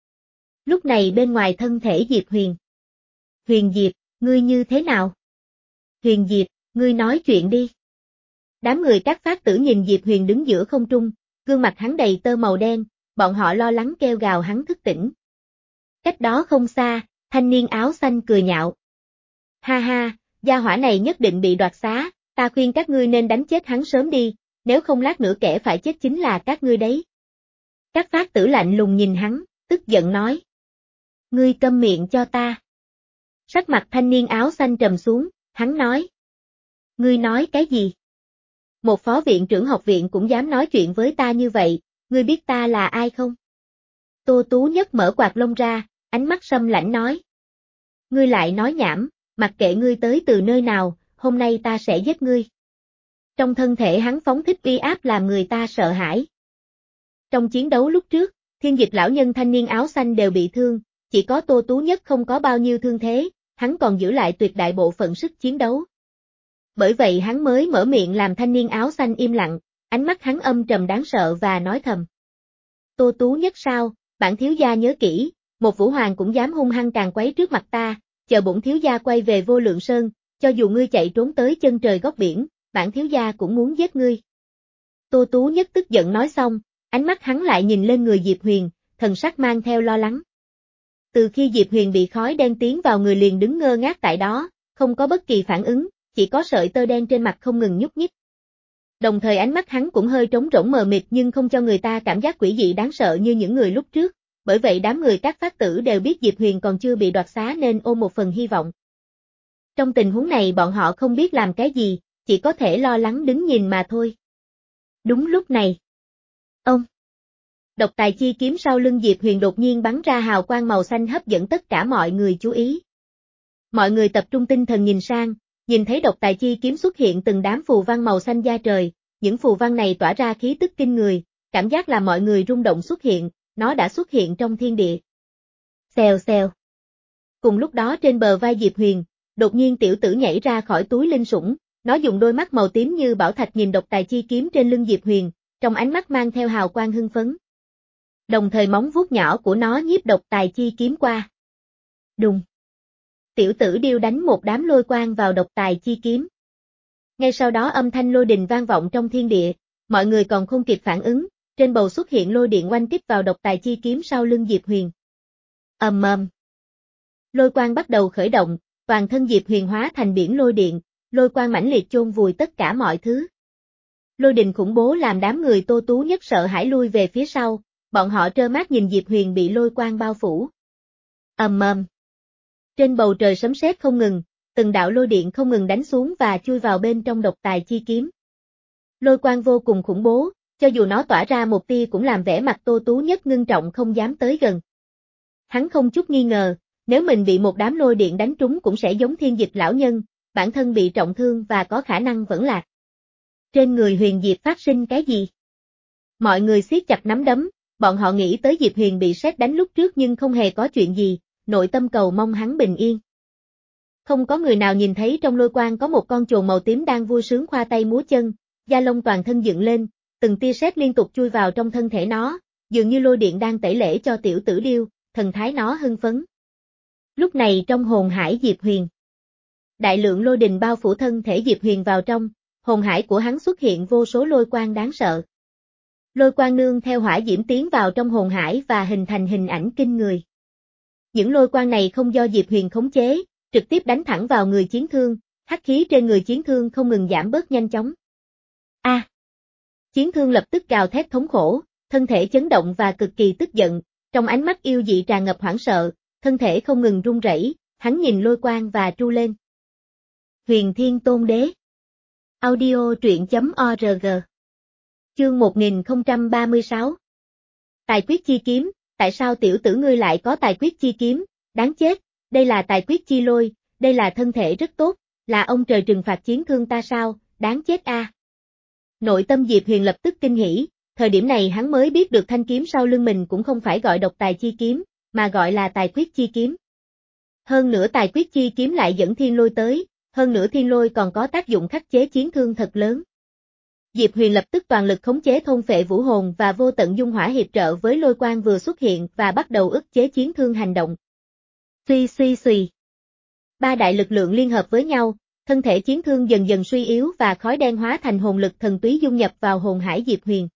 Lúc này bên ngoài thân thể Diệp Huyền. Huyền Diệp, ngươi như thế nào? Huyền Diệp, ngươi nói chuyện đi. Đám người các phát tử nhìn Diệp Huyền đứng giữa không trung, gương mặt hắn đầy tơ màu đen, bọn họ lo lắng kêu gào hắn thức tỉnh. Cách đó không xa, thanh niên áo xanh cười nhạo. Ha ha, gia hỏa này nhất định bị đoạt xá, ta khuyên các ngươi nên đánh chết hắn sớm đi, nếu không lát nữa kẻ phải chết chính là các ngươi đấy. Các phát tử lạnh lùng nhìn hắn, tức giận nói. Ngươi câm miệng cho ta. Sắc mặt thanh niên áo xanh trầm xuống, hắn nói. Ngươi nói cái gì? Một phó viện trưởng học viện cũng dám nói chuyện với ta như vậy, ngươi biết ta là ai không? Tô Tú Nhất mở quạt lông ra, ánh mắt sâm lãnh nói. Ngươi lại nói nhảm, mặc kệ ngươi tới từ nơi nào, hôm nay ta sẽ giết ngươi. Trong thân thể hắn phóng thích uy áp làm người ta sợ hãi. Trong chiến đấu lúc trước, Thiên Dịch lão nhân thanh niên áo xanh đều bị thương, chỉ có Tô Tú Nhất không có bao nhiêu thương thế, hắn còn giữ lại tuyệt đại bộ phận sức chiến đấu. Bởi vậy hắn mới mở miệng làm thanh niên áo xanh im lặng, ánh mắt hắn âm trầm đáng sợ và nói thầm. Tô Tú Nhất sao, bản thiếu gia nhớ kỹ, một vũ hoàng cũng dám hung hăng càng quấy trước mặt ta, chờ bổn thiếu gia quay về Vô Lượng Sơn, cho dù ngươi chạy trốn tới chân trời góc biển, bản thiếu gia cũng muốn giết ngươi. Tô Tú Nhất tức giận nói xong, ánh mắt hắn lại nhìn lên người Diệp Huyền, thần sắc mang theo lo lắng. Từ khi Diệp Huyền bị khói đen tiến vào người liền đứng ngơ ngác tại đó, không có bất kỳ phản ứng, chỉ có sợi tơ đen trên mặt không ngừng nhúc nhích. Đồng thời ánh mắt hắn cũng hơi trống rỗng mờ mịt nhưng không cho người ta cảm giác quỷ dị đáng sợ như những người lúc trước, bởi vậy đám người các phát tử đều biết Diệp Huyền còn chưa bị đoạt xá nên ôm một phần hy vọng. Trong tình huống này bọn họ không biết làm cái gì, chỉ có thể lo lắng đứng nhìn mà thôi. Đúng lúc này. Ông. Độc tài chi kiếm sau lưng Diệp Huyền đột nhiên bắn ra hào quang màu xanh hấp dẫn tất cả mọi người chú ý. Mọi người tập trung tinh thần nhìn sang, nhìn thấy độc tài chi kiếm xuất hiện từng đám phù văn màu xanh da trời, những phù văn này tỏa ra khí tức kinh người, cảm giác là mọi người rung động xuất hiện, nó đã xuất hiện trong thiên địa. Xèo xèo. Cùng lúc đó trên bờ vai Diệp Huyền, đột nhiên tiểu tử nhảy ra khỏi túi linh sủng, nó dùng đôi mắt màu tím như bảo thạch nhìn độc tài chi kiếm trên lưng Diệp Huyền, trong ánh mắt mang theo hào quang hưng phấn. Đồng thời móng vuốt nhỏ của nó nhiếp độc tài chi kiếm qua. Đùng. Tiểu tử điêu đánh một đám lôi quang vào độc tài chi kiếm. Ngay sau đó âm thanh lôi đình vang vọng trong thiên địa, mọi người còn không kịp phản ứng, trên bầu xuất hiện lôi điện oanh kích vào độc tài chi kiếm sau lưng Diệp Huyền. Ầm ầm. Lôi quang bắt đầu khởi động, toàn thân Diệp Huyền hóa thành biển lôi điện, lôi quang mãnh liệt chôn vùi tất cả mọi thứ. Lôi đình khủng bố làm đám người Tô Tú Nhất sợ hãi lui về phía sau, bọn họ trơ mắt nhìn Diệp Huyền bị lôi quang bao phủ. Ầm ầm. Trên bầu trời sấm sét không ngừng, từng đạo lôi điện không ngừng đánh xuống và chui vào bên trong độc tài chi kiếm. Lôi quang vô cùng khủng bố, cho dù nó tỏa ra một tia cũng làm vẻ mặt Tô Tú Nhất ngưng trọng không dám tới gần. Hắn không chút nghi ngờ, nếu mình bị một đám lôi điện đánh trúng cũng sẽ giống Thiên Dịch lão nhân, bản thân bị trọng thương và có khả năng vẫn lạc. Trên người Huyền Diệp phát sinh cái gì? Mọi người siết chặt nắm đấm, bọn họ nghĩ tới Diệp Huyền bị sét đánh lúc trước nhưng không hề có chuyện gì, nội tâm cầu mong hắn bình yên. Không có người nào nhìn thấy trong lôi quang có một con chồn màu tím đang vui sướng khoa tay múa chân, da lông toàn thân dựng lên, từng tia sét liên tục chui vào trong thân thể nó, dường như lôi điện đang tẩy lễ cho tiểu tử điêu, thần thái nó hưng phấn. Lúc này trong hồn hải Diệp Huyền, đại lượng lôi đình bao phủ thân thể Diệp Huyền vào trong, hồn hải của hắn xuất hiện vô số lôi quang đáng sợ. Lôi quang nương theo hỏa diễm tiến vào trong hồn hải và hình thành hình ảnh kinh người. Những lôi quang này không do Diệp Huyền khống chế, trực tiếp đánh thẳng vào người chiến thương, hắc khí trên người chiến thương không ngừng giảm bớt nhanh chóng. A! À, chiến thương lập tức gào thét thống khổ, thân thể chấn động và cực kỳ tức giận, trong ánh mắt yêu dị tràn ngập hoảng sợ, thân thể không ngừng run rẩy, hắn nhìn lôi quang và tru lên. Huyền Thiên Tôn Đế. Audio truyện chấm org. Chương một nghìn không trăm ba mươi sáu. Tài quyết chi kiếm, tại sao tiểu tử ngươi lại có tài quyết chi kiếm, đáng chết, đây là tài quyết chi lôi, đây là thân thể rất tốt, là ông trời trừng phạt chiến thương ta sao, đáng chết a. À. Nội tâm Diệp Huyền lập tức kinh hỉ, thời điểm này hắn mới biết được thanh kiếm sau lưng mình cũng không phải gọi độc tài chi kiếm, mà gọi là tài quyết chi kiếm. Hơn nữa tài quyết chi kiếm lại dẫn thiên lôi tới, hơn nữa thiên lôi còn có tác dụng khắc chế chiến thương thật lớn. Diệp Huyền lập tức toàn lực khống chế thôn phệ vũ hồn và vô tận dung hỏa hiệp trợ với lôi quang vừa xuất hiện và bắt đầu ức chế chiến thương hành động. Suy suy suy. Ba đại lực lượng liên hợp với nhau, thân thể chiến thương dần dần suy yếu và khói đen hóa thành hồn lực thần túy dung nhập vào hồn hải Diệp Huyền.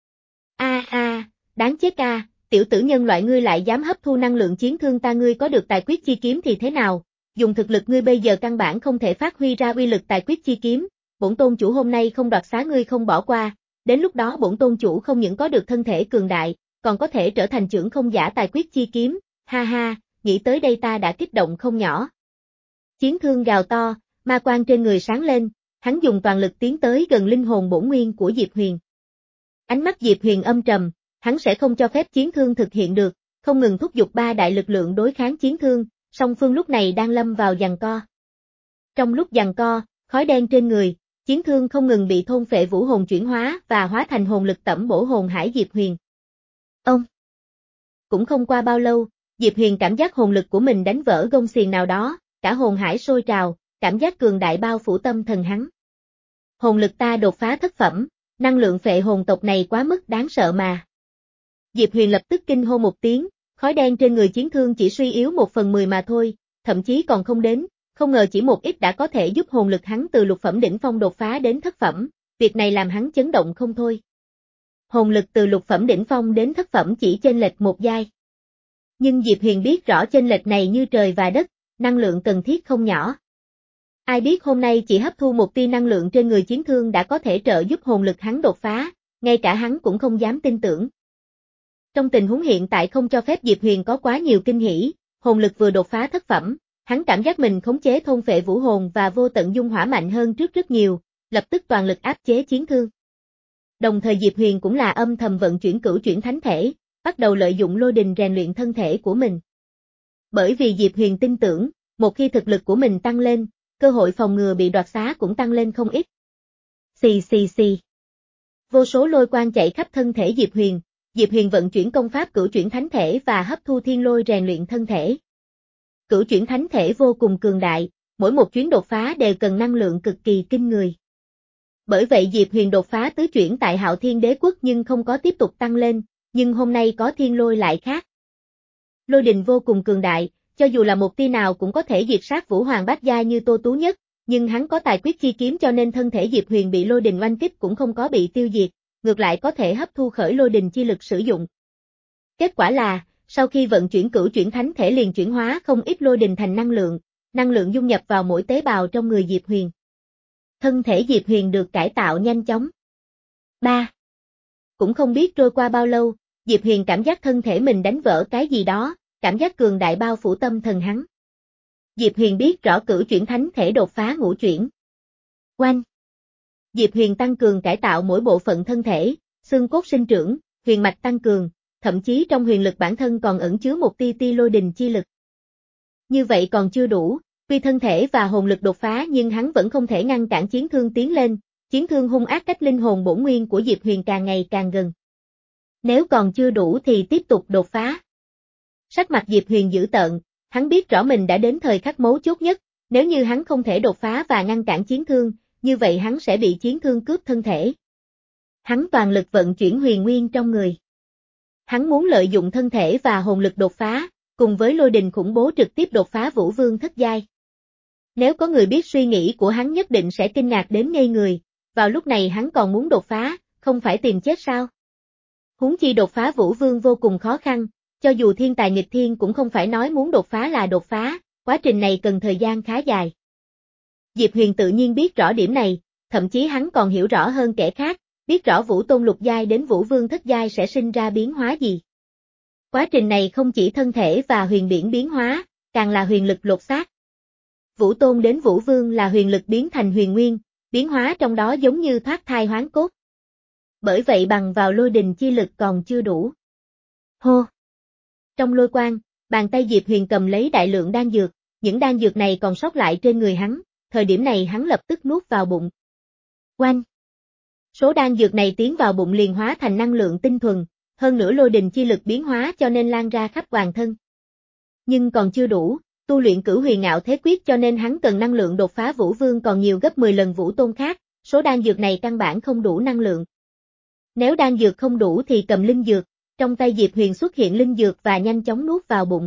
A a, đáng chết a, à, tiểu tử nhân loại ngươi lại dám hấp thu năng lượng chiến thương ta, ngươi có được tài quyết chi kiếm thì thế nào, dùng thực lực ngươi bây giờ căn bản không thể phát huy ra uy lực tài quyết chi kiếm, bổn tôn chủ hôm nay không đoạt xá ngươi không bỏ qua, đến lúc đó bổn tôn chủ không những có được thân thể cường đại, còn có thể trở thành trưởng không giả tài quyết chi kiếm, ha ha, nghĩ tới đây ta đã kích động không nhỏ. Chiến thương gào to, ma quang trên người sáng lên, hắn dùng toàn lực tiến tới gần linh hồn bổn nguyên của Diệp Huyền. Ánh mắt Diệp Huyền âm trầm, hắn sẽ không cho phép chiến thương thực hiện được, không ngừng thúc giục ba đại lực lượng đối kháng chiến thương, song phương lúc này đang lâm vào giằng co. Trong lúc giằng co, khói đen trên người, chiến thương không ngừng bị thôn phệ vũ hồn chuyển hóa và hóa thành hồn lực tẩm bổ hồn hải Diệp Huyền. Ông! Cũng không qua bao lâu, Diệp Huyền cảm giác hồn lực của mình đánh vỡ gông xiềng nào đó, cả hồn hải sôi trào, cảm giác cường đại bao phủ tâm thần hắn. Hồn lực ta đột phá thất phẩm, năng lượng phệ hồn tộc này quá mức đáng sợ mà. Diệp Huyền lập tức kinh hô một tiếng, khói đen trên người chiến thương chỉ suy yếu một phần mười mà thôi, thậm chí còn không đến, không ngờ chỉ một ít đã có thể giúp hồn lực hắn từ lục phẩm đỉnh phong đột phá đến thất phẩm, việc này làm hắn chấn động không thôi. Hồn lực từ lục phẩm đỉnh phong đến thất phẩm chỉ chênh lệch một giai. Nhưng Diệp Huyền biết rõ chênh lệch này như trời và đất, năng lượng cần thiết không nhỏ. Ai biết hôm nay chỉ hấp thu một tia năng lượng trên người chiến thương đã có thể trợ giúp hồn lực hắn đột phá, ngay cả hắn cũng không dám tin tưởng. Trong tình huống hiện tại không cho phép Diệp Huyền có quá nhiều kinh hỉ, hồn lực vừa đột phá thất phẩm, Hắn cảm giác mình khống chế thôn phệ vũ hồn và vô tận dung hỏa mạnh hơn trước rất nhiều, lập tức toàn lực áp chế chiến thương. Đồng thời Diệp Huyền cũng là âm thầm vận chuyển cửu chuyển thánh thể, bắt đầu lợi dụng lôi đình rèn luyện thân thể của mình. Bởi vì Diệp Huyền tin tưởng, một khi thực lực của mình tăng lên, cơ hội phòng ngừa bị đoạt xá cũng tăng lên không ít. Xì xì xì. Vô số lôi quang chạy khắp thân thể Diệp Huyền, Diệp Huyền vận chuyển công pháp cửu chuyển thánh thể và hấp thu thiên lôi rèn luyện thân thể. Cửu chuyển thánh thể vô cùng cường đại, mỗi một chuyến đột phá đều cần năng lượng cực kỳ kinh người. Bởi vậy Diệp Huyền đột phá tứ chuyển tại Hạo Thiên Đế Quốc nhưng không có tiếp tục tăng lên, nhưng hôm nay có thiên lôi lại khác. Lôi đình vô cùng cường đại, cho dù là một tia nào cũng có thể diệt sát Vũ Hoàng bát giai như Tô Tú Nhất, nhưng hắn có tài quyết chi kiếm cho nên thân thể Diệp Huyền bị lôi đình oanh kích cũng không có bị tiêu diệt, ngược lại có thể hấp thu khởi lôi đình chi lực sử dụng. Kết quả là, sau khi vận chuyển cửu chuyển thánh thể liền chuyển hóa không ít lôi đình thành năng lượng, năng lượng dung nhập vào mỗi tế bào trong người Diệp Huyền. Thân thể Diệp Huyền được cải tạo nhanh chóng. ba. Cũng không biết trôi qua bao lâu, Diệp Huyền cảm giác thân thể mình đánh vỡ cái gì đó, cảm giác cường đại bao phủ tâm thần hắn. Diệp Huyền biết rõ cửu chuyển thánh thể đột phá ngũ chuyển. Oanh! Diệp Huyền tăng cường cải tạo mỗi bộ phận thân thể, xương cốt sinh trưởng, huyền mạch tăng cường, thậm chí trong huyền lực bản thân còn ẩn chứa một tia tia lôi đình chi lực. Như vậy còn chưa đủ, tuy thân thể và hồn lực đột phá nhưng hắn vẫn không thể ngăn cản chiến thương tiến lên, chiến thương hung ác cách linh hồn bổn nguyên của Diệp Huyền càng ngày càng gần. Nếu còn chưa đủ thì tiếp tục đột phá. Sắc mặt Diệp Huyền dữ tợn, hắn biết rõ mình đã đến thời khắc mấu chốt nhất, nếu như hắn không thể đột phá và ngăn cản chiến thương, như vậy hắn sẽ bị chiến thương cướp thân thể. Hắn toàn lực vận chuyển huyền nguyên trong người. Hắn muốn lợi dụng thân thể và hồn lực đột phá, cùng với lôi đình khủng bố trực tiếp đột phá Vũ Vương thất giai. Nếu có người biết suy nghĩ của hắn nhất định sẽ kinh ngạc đến ngây người, vào lúc này hắn còn muốn đột phá, không phải tìm chết sao? Huống chi đột phá Vũ Vương vô cùng khó khăn, cho dù thiên tài nghịch thiên cũng không phải nói muốn đột phá là đột phá, quá trình này cần thời gian khá dài. Diệp Huyền tự nhiên biết rõ điểm này, thậm chí hắn còn hiểu rõ hơn kẻ khác, biết rõ Vũ Tôn lục giai đến Vũ Vương thất giai sẽ sinh ra biến hóa gì. Quá trình này không chỉ thân thể và huyền điển biến hóa, càng là huyền lực lột xác. Vũ Tôn đến Vũ Vương là huyền lực biến thành huyền nguyên, biến hóa trong đó giống như thoát thai hoán cốt. Bởi vậy bằng vào lôi đình chi lực còn chưa đủ. Hô! Trong lôi quang, bàn tay Diệp Huyền cầm lấy đại lượng đan dược, những đan dược này còn sót lại trên người hắn, thời điểm này hắn lập tức nuốt vào bụng. Oanh! Số đan dược này tiến vào bụng liền hóa thành năng lượng tinh thuần, hơn nữa lôi đình chi lực biến hóa cho nên lan ra khắp toàn thân. Nhưng còn chưa đủ, tu luyện cửu huyền ngạo thế quyết cho nên hắn cần năng lượng đột phá Vũ Vương còn nhiều gấp mười lần Vũ Tôn khác, số đan dược này căn bản không đủ năng lượng. Nếu đan dược không đủ thì cầm linh dược, trong tay Diệp Huyền xuất hiện linh dược và nhanh chóng nuốt vào bụng.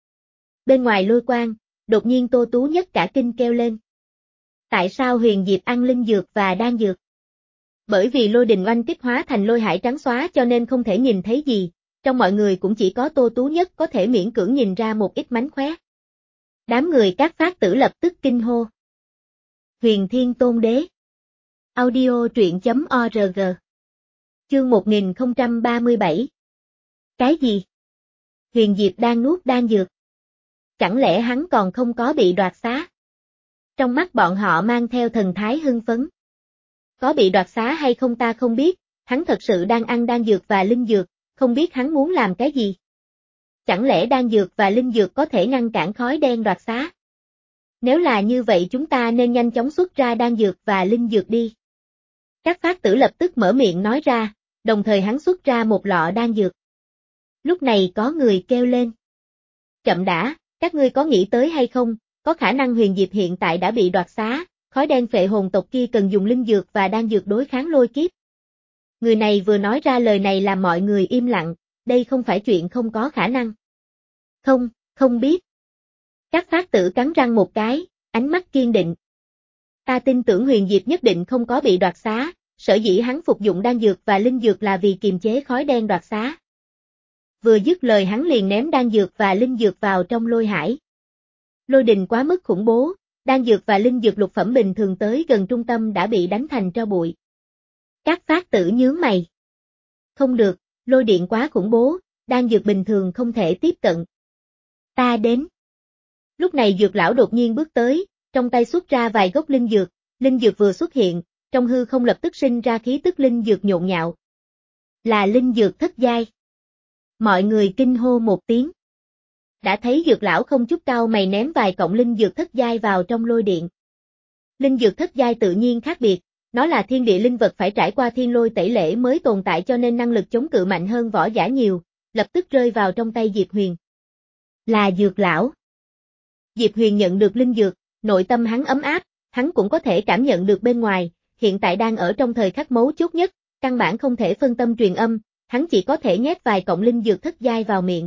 Bên ngoài lôi quang, đột nhiên Tô Tú Nhất cả kinh kêu lên. Tại sao Huyền Diệp ăn linh dược và đan dược? Bởi vì lôi đình oanh kích hóa thành lôi hải trắng xóa cho nên không thể nhìn thấy gì, trong mọi người cũng chỉ có Tô Tú Nhất có thể miễn cưỡng nhìn ra một ít mánh khóe. Đám người các phát tử lập tức kinh hô. Huyền Thiên Tôn Đế. Audio truyện chấm org. Chương một nghìn không trăm ba mươi bảy. Cái gì? Huyền Diệp đang nuốt đan dược. Chẳng lẽ hắn còn không có bị đoạt xá? Trong mắt bọn họ mang theo thần thái hưng phấn. Có bị đoạt xá hay không ta không biết, hắn thật sự đang ăn đan dược và linh dược, không biết hắn muốn làm cái gì. Chẳng lẽ đan dược và linh dược có thể ngăn cản khói đen đoạt xá? Nếu là như vậy chúng ta nên nhanh chóng xuất ra đan dược và linh dược đi. Các phát tử lập tức mở miệng nói ra, đồng thời hắn xuất ra một lọ đan dược. Lúc này có người kêu lên. Chậm đã, các ngươi có nghĩ tới hay không, có khả năng Huyền Diệp hiện tại đã bị đoạt xá, khói đen phệ hồn tộc kia cần dùng linh dược và đan dược đối kháng lôi kiếp. Người này vừa nói ra lời này làm mọi người im lặng, đây không phải chuyện không có khả năng. Không, không biết. Các phát tử cắn răng một cái, ánh mắt kiên định. Ta tin tưởng Huyền Diệp nhất định không có bị đoạt xá, sở dĩ hắn phục dụng đan dược và linh dược là vì kiềm chế khói đen đoạt xá. Vừa dứt lời hắn liền ném đan dược và linh dược vào trong lôi hải. Lôi đình quá mức khủng bố, đan dược và linh dược lục phẩm bình thường tới gần trung tâm đã bị đánh thành tro bụi. Các phát tử nhướng mày. Không được, lôi điện quá khủng bố, đan dược bình thường không thể tiếp cận. Ta đến. Lúc này Dược lão đột nhiên bước tới, trong tay xuất ra vài gốc linh dược, linh dược vừa xuất hiện, trong hư không lập tức sinh ra khí tức linh dược nhộn nhạo. Là linh dược thất giai. Mọi người kinh hô một tiếng. Đã thấy Dược lão không chút cau mày ném vài cọng linh dược thất giai vào trong lôi điện. Linh dược thất giai tự nhiên khác biệt, nó là thiên địa linh vật phải trải qua thiên lôi tẩy lễ mới tồn tại cho nên năng lực chống cự mạnh hơn võ giả nhiều, lập tức rơi vào trong tay Diệp Huyền. Là Dược lão. Diệp Huyền nhận được linh dược, nội tâm hắn ấm áp, hắn cũng có thể cảm nhận được bên ngoài, hiện tại đang ở trong thời khắc mấu chốt nhất, căn bản không thể phân tâm truyền âm, hắn chỉ có thể nhét vài cọng linh dược thất giai vào miệng.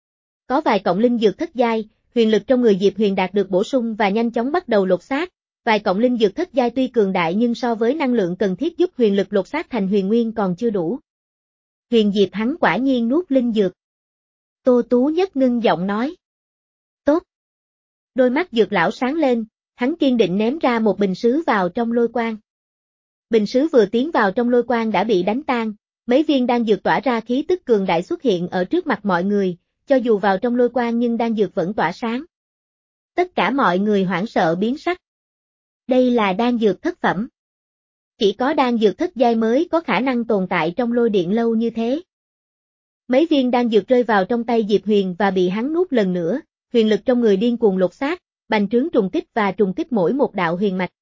Có vài cọng linh dược thất giai, huyền lực trong người Diệp Huyền đạt được bổ sung và nhanh chóng bắt đầu lột xác. Vài cọng linh dược thất giai tuy cường đại nhưng so với năng lượng cần thiết giúp huyền lực lột xác thành huyền nguyên còn chưa đủ. Huyền Diệp hắn quả nhiên nuốt linh dược. Tô Tú Nhất ngưng giọng nói. Tốt. Đôi mắt Dược lão sáng lên, hắn kiên định ném ra một bình sứ vào trong lôi quang. Bình sứ vừa tiến vào trong lôi quang đã bị đánh tan, mấy viên đan dược tỏa ra khí tức cường đại xuất hiện ở trước mặt mọi người, cho dù vào trong lôi quang nhưng đan dược vẫn tỏa sáng. Tất cả mọi người hoảng sợ biến sắc. Đây là đan dược thất phẩm. Chỉ có đan dược thất giai mới có khả năng tồn tại trong lôi điện lâu như thế. Mấy viên đan dược rơi vào trong tay Diệp Huyền và bị hắn nuốt lần nữa, huyền lực trong người điên cuồng lột xác, bành trướng trùng kích và trùng kích mỗi một đạo huyền mạch.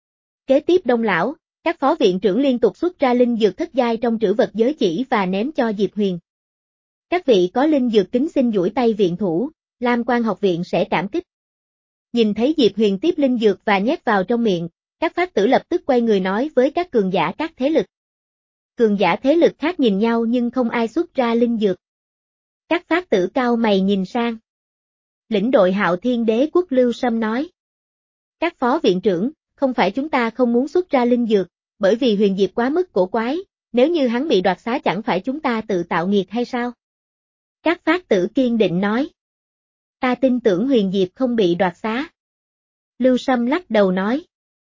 Kế tiếp Đông lão, các phó viện trưởng liên tục xuất ra linh dược thất giai trong trữ vật giới chỉ và ném cho Diệp Huyền. Các vị có linh dược kính xin duỗi tay viện thủ, Lam Quan học viện sẽ cảm kích. Nhìn thấy Diệp Huyền tiếp linh dược và nhét vào trong miệng, các phát tử lập tức quay người nói với các cường giả các thế lực. Cường giả thế lực khác nhìn nhau nhưng không ai xuất ra linh dược. Các phát tử cao mày nhìn sang. Lĩnh đội Hạo Thiên Đế quốc Lưu Sâm nói. Các phó viện trưởng, không phải chúng ta không muốn xuất ra linh dược, bởi vì Huyền Diệp quá mức cổ quái, nếu như hắn bị đoạt xá chẳng phải chúng ta tự tạo nghiệt hay sao? Các phát tử kiên định nói. Ta tin tưởng Huyền Diệp không bị đoạt xá. Lưu Sâm lắc đầu nói.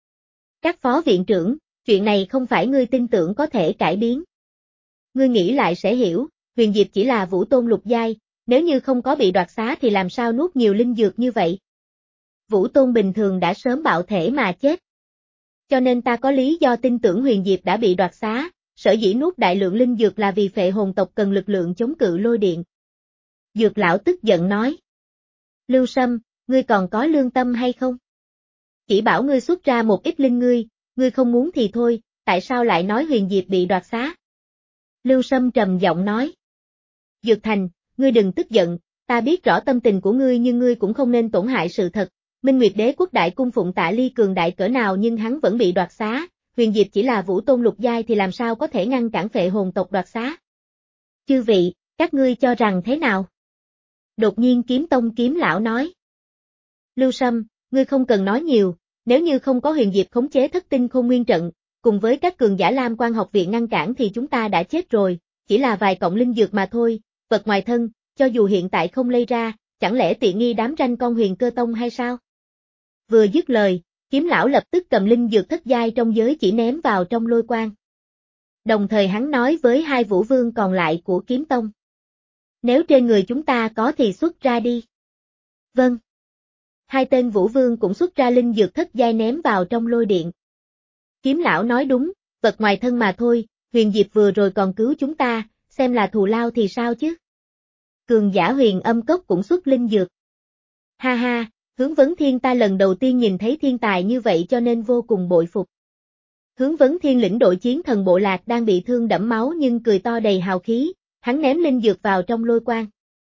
Các phó viện trưởng, chuyện này không phải ngươi tin tưởng có thể cải biến. Ngươi nghĩ lại sẽ hiểu, Huyền Diệp chỉ là vũ tôn lục giai, nếu như không có bị đoạt xá thì làm sao nuốt nhiều linh dược như vậy? Vũ tôn bình thường đã sớm bạo thể mà chết. Cho nên ta có lý do tin tưởng Huyền Diệp đã bị đoạt xá, sở dĩ nuốt đại lượng linh dược là vì phệ hồn tộc cần lực lượng chống cự lôi điện. Dược lão tức giận nói. Lưu Sâm, ngươi còn có lương tâm hay không? Chỉ bảo ngươi xuất ra một ít linh ngươi, ngươi không muốn thì thôi, tại sao lại nói Huyền Diệp bị đoạt xá? Lưu Sâm trầm giọng nói. Dược Thành, ngươi đừng tức giận, ta biết rõ tâm tình của ngươi nhưng ngươi cũng không nên tổn hại sự thật. Minh Nguyệt Đế quốc đại cung phụng Tạ Ly cường đại cỡ nào nhưng hắn vẫn bị đoạt xá, Huyền Diệp chỉ là vũ tôn lục giai thì làm sao có thể ngăn cản phệ hồn tộc đoạt xá? Chư vị, các ngươi cho rằng thế nào? Đột nhiên Kiếm Tông kiếm lão nói. Lưu Sâm, ngươi không cần nói nhiều, nếu như không có Huyền Diệp khống chế thất tinh khôn nguyên trận, cùng với các cường giả Lam Quan học viện ngăn cản thì chúng ta đã chết rồi, chỉ là vài cọng linh dược mà thôi, vật ngoài thân, cho dù hiện tại không lây ra, chẳng lẽ tiện nghi đám ranh con Huyền Cơ Tông hay sao? Vừa dứt lời, kiếm lão lập tức cầm linh dược thất giai trong giới chỉ ném vào trong lôi quang. Đồng thời hắn nói với hai vũ vương còn lại của kiếm tông. Nếu trên người chúng ta có thì xuất ra đi. Vâng. Hai tên vũ vương cũng xuất ra linh dược thất giai ném vào trong lôi điện. Kiếm lão nói đúng, vật ngoài thân mà thôi, Huyền Diệp vừa rồi còn cứu chúng ta, xem là thù lao thì sao chứ? Cường giả Huyền Âm Cốc cũng xuất linh dược. Ha ha, Hướng Vấn Thiên ta lần đầu tiên nhìn thấy thiên tài như vậy cho nên vô cùng bội phục. Hướng Vấn Thiên lĩnh đội chiến thần bộ lạc đang bị thương đẫm máu nhưng cười to đầy hào khí, hắn ném linh dược vào trong lôi quang.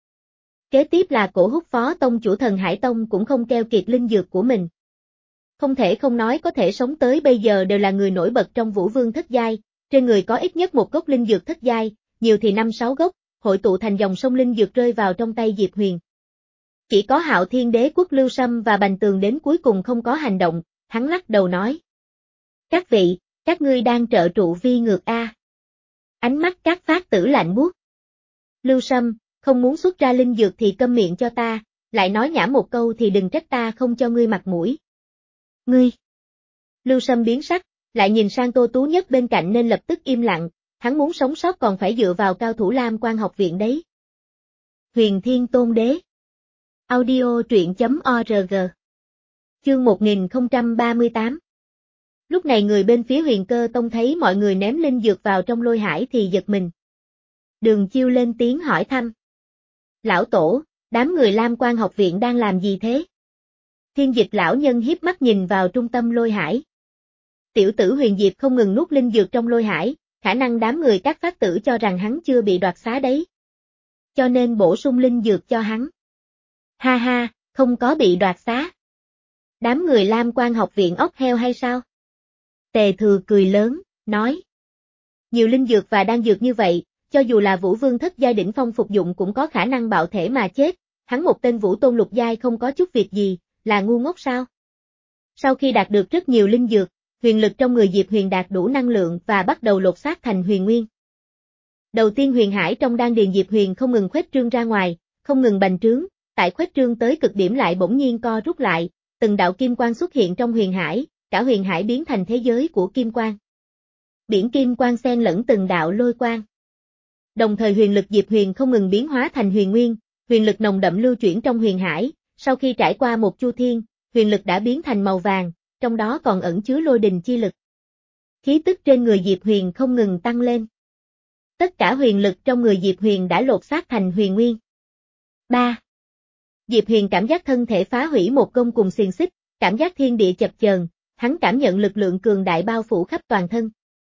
Kế tiếp là Cổ Húc phó tông chủ Thần Hải Tông cũng không keo kiệt linh dược của mình. Không thể không nói có thể sống tới bây giờ đều là người nổi bật trong vũ vương thất giai, trên người có ít nhất một gốc linh dược thất giai, nhiều thì năm sáu gốc, hội tụ thành dòng sông linh dược rơi vào trong tay Diệp Huyền. Chỉ có Hạo Thiên Đế quốc Lưu Sâm và Bành Tường đến cuối cùng không có hành động, hắn lắc đầu nói. Các vị, các ngươi đang trợ trụ vi ngược a. Ánh mắt các phát tử lạnh buốt. Lưu Sâm, không muốn xuất ra linh dược thì câm miệng cho ta, lại nói nhảm một câu thì đừng trách ta không cho ngươi mặt mũi. Ngươi. Lưu Sâm biến sắc, lại nhìn sang Tô Tú Nhất bên cạnh nên lập tức im lặng, hắn muốn sống sót còn phải dựa vào cao thủ Lam Quan học viện đấy. Huyền Thiên Tôn Đế. Audio truyện chấm org. Chương một nghìn không trăm ba mươi tám. Lúc này người bên phía Huyền Cơ Tông thấy mọi người ném linh dược vào trong lôi hải thì giật mình. Đường Chiêu lên tiếng hỏi thăm. Lão tổ, đám người Lam Quan học viện đang làm gì thế? Thiên Dịch lão nhân hiếp mắt nhìn vào trung tâm lôi hải. Tiểu tử Huyền Diệp không ngừng nuốt linh dược trong lôi hải, khả năng đám người các phát tử cho rằng hắn chưa bị đoạt xá đấy. Cho nên bổ sung linh dược cho hắn. Ha ha, không có bị đoạt xá. Đám người Lam Quan học viện ốc heo hay sao? Tề Thừa cười lớn, nói. Nhiều linh dược và đan dược như vậy, cho dù là Vũ Vương thất giai đỉnh phong phục dụng cũng có khả năng bạo thể mà chết, hắn một tên Vũ Tôn lục giai không có chút việc gì, là ngu ngốc sao? Sau khi đạt được rất nhiều linh dược, huyền lực trong người Diệp Huyền đạt đủ năng lượng và bắt đầu lột xác thành huyền nguyên. Đầu tiên huyền hải trong đan điền Diệp Huyền không ngừng khuếch trương ra ngoài, không ngừng bành trướng, tại khuếch trương tới cực điểm lại bỗng nhiên co rút lại, từng đạo kim quang xuất hiện trong huyền hải, cả huyền hải biến thành thế giới của kim quang. Biển kim quang xen lẫn từng đạo lôi quang. Đồng thời huyền lực Diệp Huyền không ngừng biến hóa thành huyền nguyên, huyền lực nồng đậm lưu chuyển trong huyền hải, sau khi trải qua một chu thiên, huyền lực đã biến thành màu vàng, trong đó còn ẩn chứa lôi đình chi lực. Khí tức trên người Diệp Huyền không ngừng tăng lên. Tất cả huyền lực trong người Diệp Huyền đã lột xác thành huyền nguyên. ba. Diệp Huyền cảm giác thân thể phá hủy một gông cùng xiềng xích, cảm giác thiên địa chập chờn, hắn cảm nhận lực lượng cường đại bao phủ khắp toàn thân.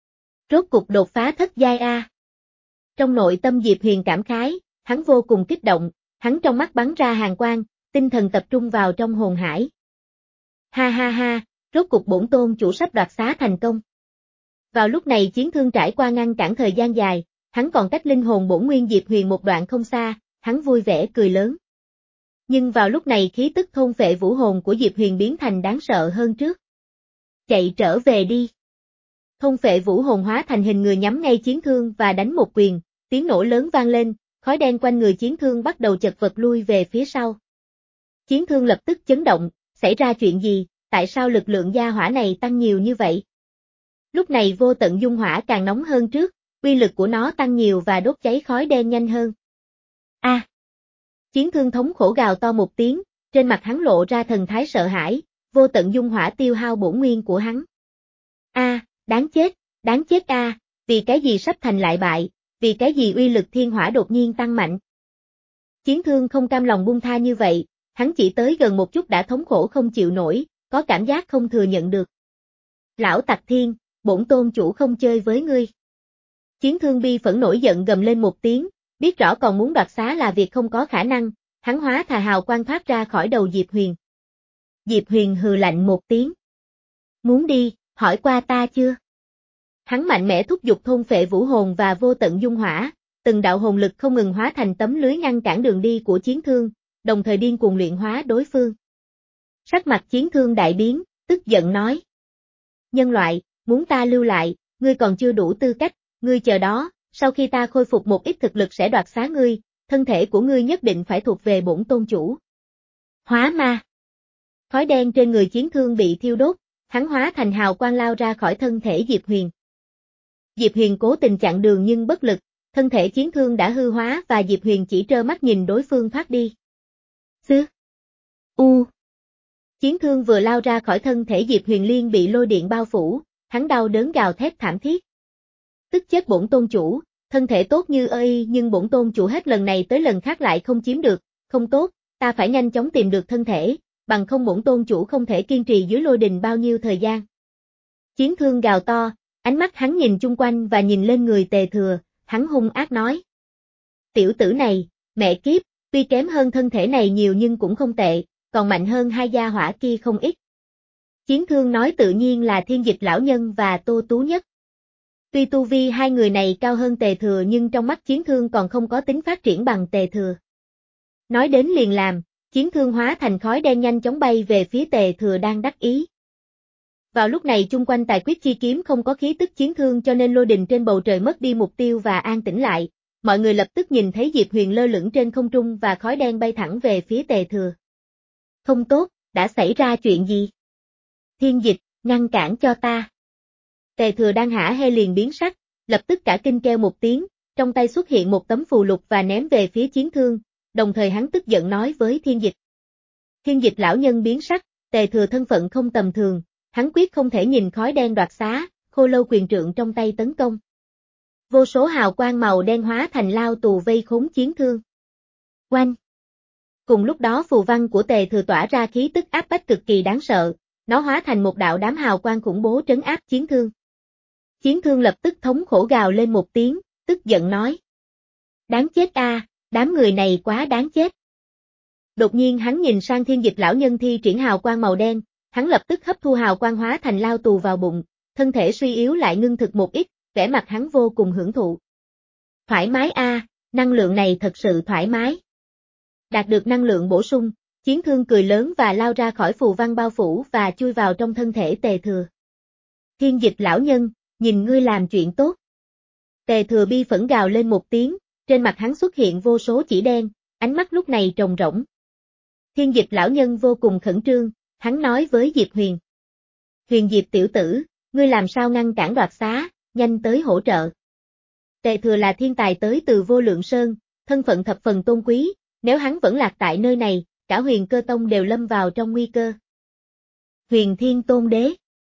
Rốt cục đột phá thất giai A. Trong nội tâm Diệp Huyền cảm khái, hắn vô cùng kích động, hắn trong mắt bắn ra hàn quang, tinh thần tập trung vào trong hồn hải. Ha ha ha, rốt cục bổn tôn chủ sắp đoạt xá thành công. Vào lúc này chiến thương trải qua ngăn cản thời gian dài, hắn còn cách linh hồn bổn nguyên Diệp Huyền một đoạn không xa, hắn vui vẻ cười lớn. Nhưng vào lúc này khí tức thôn phệ vũ hồn của Diệp Huyền biến thành đáng sợ hơn trước. Chạy trở về đi. Thôn phệ vũ hồn hóa thành hình người nhắm ngay chiến thương và đánh một quyền, tiếng nổ lớn vang lên, khói đen quanh người chiến thương bắt đầu chật vật lui về phía sau. Chiến thương lập tức chấn động, xảy ra chuyện gì, tại sao lực lượng gia hỏa này tăng nhiều như vậy? Lúc này vô tận dung hỏa càng nóng hơn trước, uy lực của nó tăng nhiều và đốt cháy khói đen nhanh hơn. A! À, chiến thương thống khổ gào to một tiếng, trên mặt hắn lộ ra thần thái sợ hãi, vô tận dung hỏa tiêu hao bổn nguyên của hắn. A! À, đáng chết, đáng chết a! À, vì cái gì sắp thành lại bại, vì cái gì uy lực thiên hỏa đột nhiên tăng mạnh. Chiến thương không cam lòng buông tha như vậy, hắn chỉ tới gần một chút đã thống khổ không chịu nổi, có cảm giác không thừa nhận được. Lão Tặc Thiên, bổn tôn chủ không chơi với ngươi. Chiến thương bi phẫn nổi giận gầm lên một tiếng, biết rõ còn muốn đoạt xá là việc không có khả năng, hắn hóa thà hào quang thoát ra khỏi đầu Diệp Huyền. Diệp Huyền hừ lạnh một tiếng. Muốn đi, hỏi qua ta chưa? Hắn mạnh mẽ thúc giục thôn phệ vũ hồn và vô tận dung hỏa, từng đạo hồn lực không ngừng hóa thành tấm lưới ngăn cản đường đi của chiến thương, đồng thời điên cuồng luyện hóa đối phương. Sắc mặt chiến thương đại biến, tức giận nói. Nhân loại, muốn ta lưu lại, ngươi còn chưa đủ tư cách, ngươi chờ đó, sau khi ta khôi phục một ít thực lực sẽ đoạt xá ngươi, thân thể của ngươi nhất định phải thuộc về bổn tôn chủ. Hóa ma. Khói đen trên người chiến thương bị thiêu đốt, hắn hóa thành hào quang lao ra khỏi thân thể Diệp Huyền. Diệp Huyền cố tình chặn đường nhưng bất lực, thân thể chiến thương đã hư hóa và Diệp Huyền chỉ trơ mắt nhìn đối phương thoát đi. Xứ. U. Chiến thương vừa lao ra khỏi thân thể Diệp Huyền liền bị lôi điện bao phủ, hắn đau đớn gào thét thảm thiết. Tức chết bổn tôn chủ, thân thể tốt như ơi nhưng bổn tôn chủ hết lần này tới lần khác lại không chiếm được, không tốt, ta phải nhanh chóng tìm được thân thể, bằng không bổn tôn chủ không thể kiên trì dưới lôi đình bao nhiêu thời gian. Chiến thương gào to, ánh mắt hắn nhìn chung quanh và nhìn lên người Tề Thừa, hắn hung ác nói. Tiểu tử này, mẹ kiếp, tuy kém hơn thân thể này nhiều nhưng cũng không tệ, còn mạnh hơn hai gia hỏa kia không ít. Chiến thương nói tự nhiên là Thiên Dịch lão nhân và Tô Tú Nhất. Tuy tu vi hai người này cao hơn Tề Thừa nhưng trong mắt chiến thương còn không có tính phát triển bằng Tề Thừa. Nói đến liền làm, chiến thương hóa thành khói đen nhanh chóng bay về phía Tề Thừa đang đắc ý. Vào lúc này chung quanh tài quyết chi kiếm không có khí tức chiến thương cho nên lôi đình trên bầu trời mất đi mục tiêu và an tĩnh lại, mọi người lập tức nhìn thấy Diệp Huyền lơ lửng trên không trung và khói đen bay thẳng về phía Tề Thừa. Không tốt, đã xảy ra chuyện gì? Thiên Dịch, ngăn cản cho ta. Tề Thừa đang hả hê liền biến sắc, lập tức cả kinh kêu một tiếng, trong tay xuất hiện một tấm phù lục và ném về phía chiến thương, đồng thời hắn tức giận nói với Thiên Dịch, Thiên dịch lão nhân biến sắc, Tề Thừa thân phận không tầm thường, hắn quyết không thể nhìn khói đen đoạt xá, khô lâu quyền trượng trong tay tấn công. Vô số hào quang màu đen hóa thành lao tù vây khốn chiến thương. Oanh! Cùng lúc đó phù văn của Tề Thừa tỏa ra khí tức áp bách cực kỳ đáng sợ, nó hóa thành một đạo đám hào quang khủng bố trấn áp chiến thương. Chiến thương lập tức thống khổ gào lên một tiếng, tức giận nói. Đáng chết a, đám người này quá đáng chết. Đột nhiên hắn nhìn sang thiên dịch lão nhân thi triển hào quang màu đen, hắn lập tức hấp thu hào quang hóa thành lao tù vào bụng, thân thể suy yếu lại ngưng thực một ít, vẻ mặt hắn vô cùng hưởng thụ. Thoải mái a, năng lượng này thật sự thoải mái. Đạt được năng lượng bổ sung, chiến thương cười lớn và lao ra khỏi phù văn bao phủ và chui vào trong thân thể Tề Thừa. Thiên dịch lão nhân, nhìn ngươi làm chuyện tốt. Tề Thừa bi phẫn gào lên một tiếng, trên mặt hắn xuất hiện vô số chỉ đen, ánh mắt lúc này trống rỗng. Thiên dịch lão nhân vô cùng khẩn trương, hắn nói với Diệp Huyền. Huyền Diệp tiểu tử, ngươi làm sao ngăn cản đoạt xá, nhanh tới hỗ trợ. Tề Thừa là thiên tài tới từ Vô Lượng Sơn, thân phận thập phần tôn quý, nếu hắn vẫn lạc tại nơi này, cả Huyền Cơ Tông đều lâm vào trong nguy cơ. Huyền Thiên Tôn Đế.